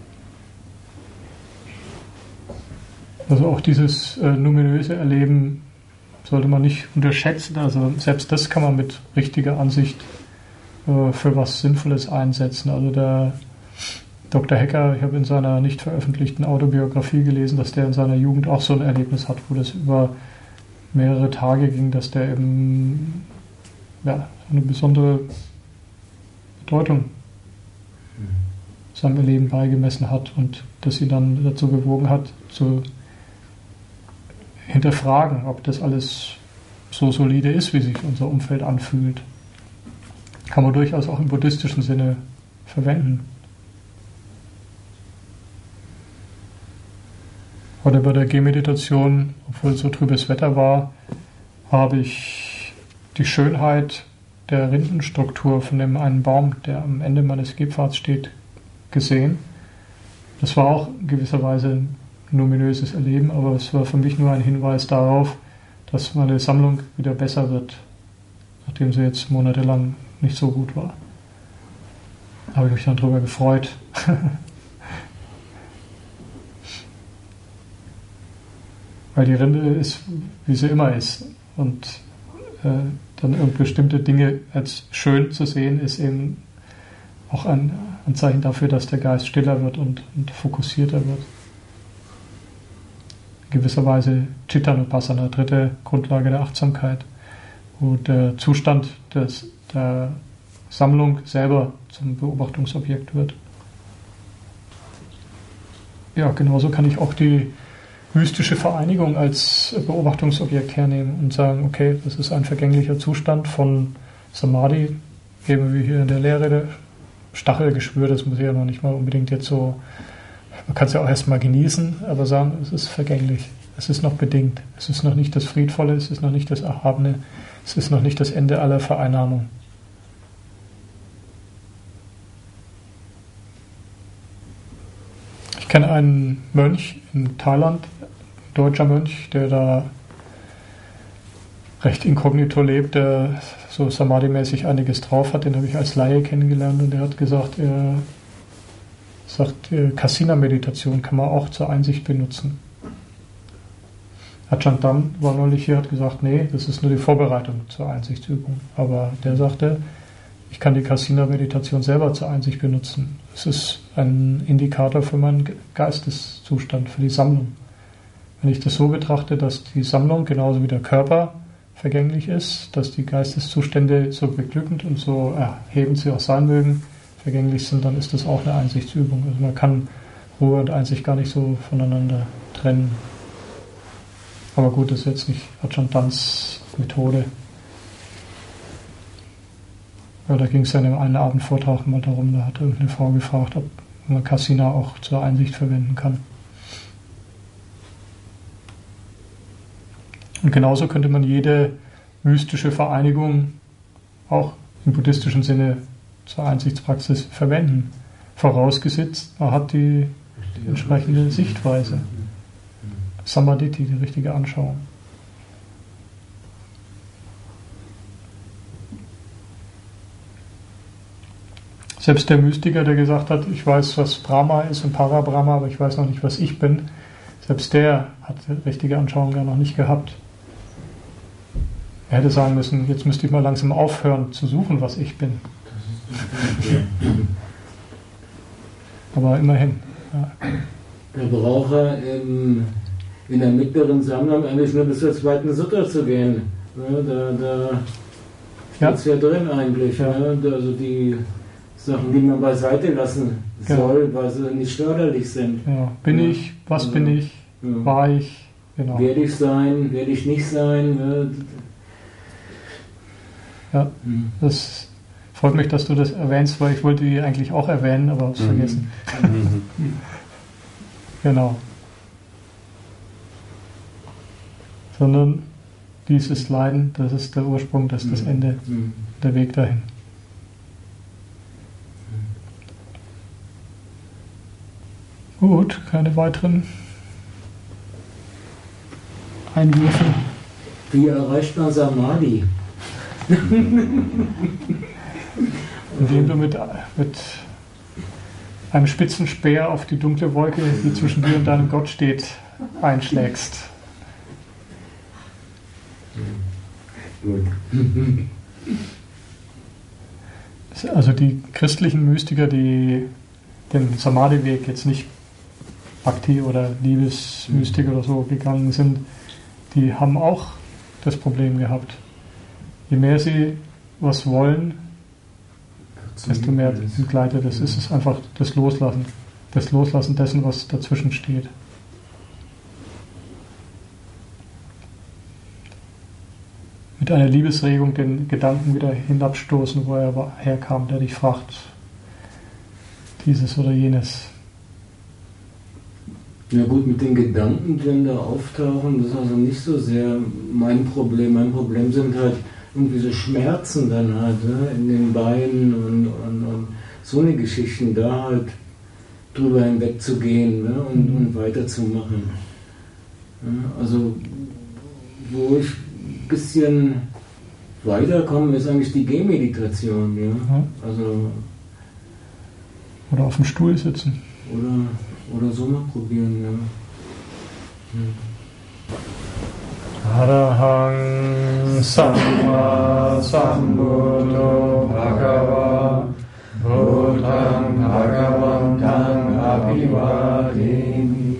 Also auch dieses äh, numinöse Erleben sollte man nicht unterschätzen. Also selbst das kann man mit richtiger Ansicht äh, für was Sinnvolles einsetzen. Also der Doktor Hecker, ich habe in seiner nicht veröffentlichten Autobiografie gelesen, dass der in seiner Jugend auch so ein Erlebnis hat, wo das über mehrere Tage ging, dass der eben ja, eine besondere Bedeutung seinem Leben beigemessen hat und das ihn dann dazu bewogen hat, zu hinterfragen, ob das alles so solide ist, wie sich unser Umfeld anfühlt. Kann man durchaus auch im buddhistischen Sinne verwenden. Heute bei der Gehmeditation, obwohl so trübes Wetter war, habe ich die Schönheit der Rindenstruktur von dem einen Baum, der am Ende meines Gehpfads steht, gesehen. Das war auch in gewisser Weise ein luminöses Erleben, aber es war für mich nur ein Hinweis darauf, dass meine Sammlung wieder besser wird, nachdem sie jetzt monatelang nicht so gut war. Da habe ich mich dann drüber gefreut. Weil die Rinde ist, wie sie immer ist. Und äh, dann irgendwie bestimmte Dinge als schön zu sehen, ist eben auch ein, ein Zeichen dafür, dass der Geist stiller wird und, und fokussierter wird. In gewisser Weise Chittanupassana, dritte Grundlage der Achtsamkeit, wo der Zustand des, der Sammlung selber zum Beobachtungsobjekt wird. Ja, genauso kann ich auch die mystische Vereinigung als Beobachtungsobjekt hernehmen und sagen, okay, das ist ein vergänglicher Zustand von Samadhi, eben wie hier in der Lehre der Stachelgeschwür, das muss ich ja noch nicht mal unbedingt jetzt so, man kann es ja auch erstmal genießen, aber sagen, es ist vergänglich, es ist noch bedingt, es ist noch nicht das Friedvolle, es ist noch nicht das Erhabene, es ist noch nicht das Ende aller Vereinnahmung. Ich kenne einen Mönch in Thailand, ein deutscher Mönch, der da recht inkognito lebt, der so Samadhi-mäßig einiges drauf hat. Den habe ich als Laie kennengelernt und der hat gesagt, er sagt, Kasina-Meditation kann man auch zur Einsicht benutzen. Ajahn Dam war neulich hier, hat gesagt, nee, das ist nur die Vorbereitung zur Einsichtsübung. Aber der sagte, ich kann die Kasina-Meditation selber zur Einsicht benutzen. Es ist ein Indikator für meinen Geisteszustand, für die Sammlung. Wenn ich das so betrachte, dass die Sammlung genauso wie der Körper vergänglich ist, dass die Geisteszustände so beglückend und so erhebend sie auch sein mögen, vergänglich sind, dann ist das auch eine Einsichtsübung. Also man kann Ruhe und Einsicht gar nicht so voneinander trennen. Aber gut, das ist jetzt nicht Ajahn Dams Methode. Ja, da ging es ja in dem einen Abendvortrag mal darum, da hat irgendeine Frau gefragt, ob man Kasina auch zur Einsicht verwenden kann. Und genauso könnte man jede mystische Vereinigung auch im buddhistischen Sinne zur Einsichtspraxis verwenden. Vorausgesetzt, man hat die entsprechende Sichtweise. Samadhi, die richtige Anschauung. Selbst der Mystiker, der gesagt hat, ich weiß, was Brahma ist und Parabrahma, aber ich weiß noch nicht, was ich bin, selbst der hat die richtige Anschauung ja noch nicht gehabt. Er hätte sagen müssen, jetzt müsste ich mal langsam aufhören zu suchen, was ich bin. Aber immerhin. Ja. Der braucht er im, in der mittleren Sammlung eigentlich nur bis zur zweiten Sutta zu gehen. Ja, da da steht es ja. ja drin eigentlich. Ja. Ja, also die Sachen, die man beiseite lassen soll, genau. Weil sie nicht förderlich sind. Ja. Bin ja. ich? Was also, bin ich? Ja. War ich? Genau. Werde ich sein? Werde ich nicht sein? Ja, ja. Hm. Das freut mich, dass du das erwähnst, weil ich wollte die eigentlich auch erwähnen, aber habe es mhm. vergessen. Mhm. Genau. Sondern dieses Leiden, das ist der Ursprung, das ist das Ende, mhm. der Weg dahin. Gut, keine weiteren Einwürfe. Wie erreicht man Samadhi? Indem du mit, mit einem spitzen Speer auf die dunkle Wolke, die zwischen dir und deinem Gott steht, einschlägst. Gut. Also die christlichen Mystiker, die den Samadhi-Weg jetzt nicht Bhakti oder Liebesmystik oder so gegangen sind, die haben auch das Problem gehabt. Je mehr sie was wollen, desto mehr entgleitet es. Es ist einfach das Loslassen. Das Loslassen dessen, was dazwischen steht. Mit einer Liebesregung den Gedanken wieder hinabstoßen, wo er herkam, der dich fragt, dieses oder jenes. Ja gut, mit den Gedanken, die dann da auftauchen, das ist also nicht so sehr mein Problem. Mein Problem sind halt irgendwie so Schmerzen dann halt, ne, in den Beinen und, und, und so eine Geschichten, da halt drüber hinwegzugehen, ne, und, mhm. und weiterzumachen. Ja, also wo ich ein bisschen weiterkomme, ist eigentlich die Gehmeditation. Ja? Mhm. Also, oder auf dem Stuhl sitzen. Oder, oder so mal probieren, ja. Hm. Arahang Samma Sambuddho Bhagava Buddhang Bhagavantang Abhivademi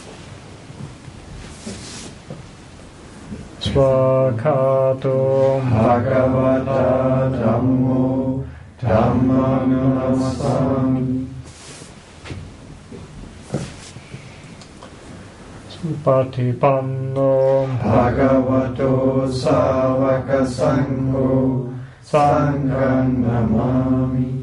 Swakato Bhagavata Dhammo Dhammam Namasami Patipanno Bhagavato Savaka Sangho Sangham Namami.